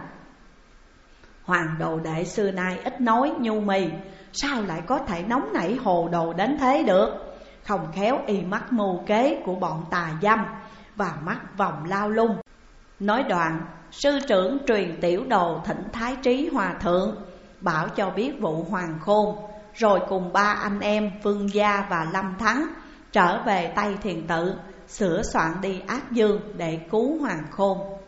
Hoàng đồ đệ xưa nay ít nói nhu mì, sao lại có thể nóng nảy hồ đồ đến thế được? Không khéo y mắc mưu kế của bọn tà dâm và mắc vòng lao lung. Nói đoạn, sư trưởng truyền tiểu đồ thỉnh Thái Trí Hòa Thượng, bảo cho biết vụ Hoàng Khôn, rồi cùng ba anh em Phương Gia và Lâm Thắng trở về Tây Thiền Tự, sửa soạn đi Ác Dương để cứu Hoàng Khôn.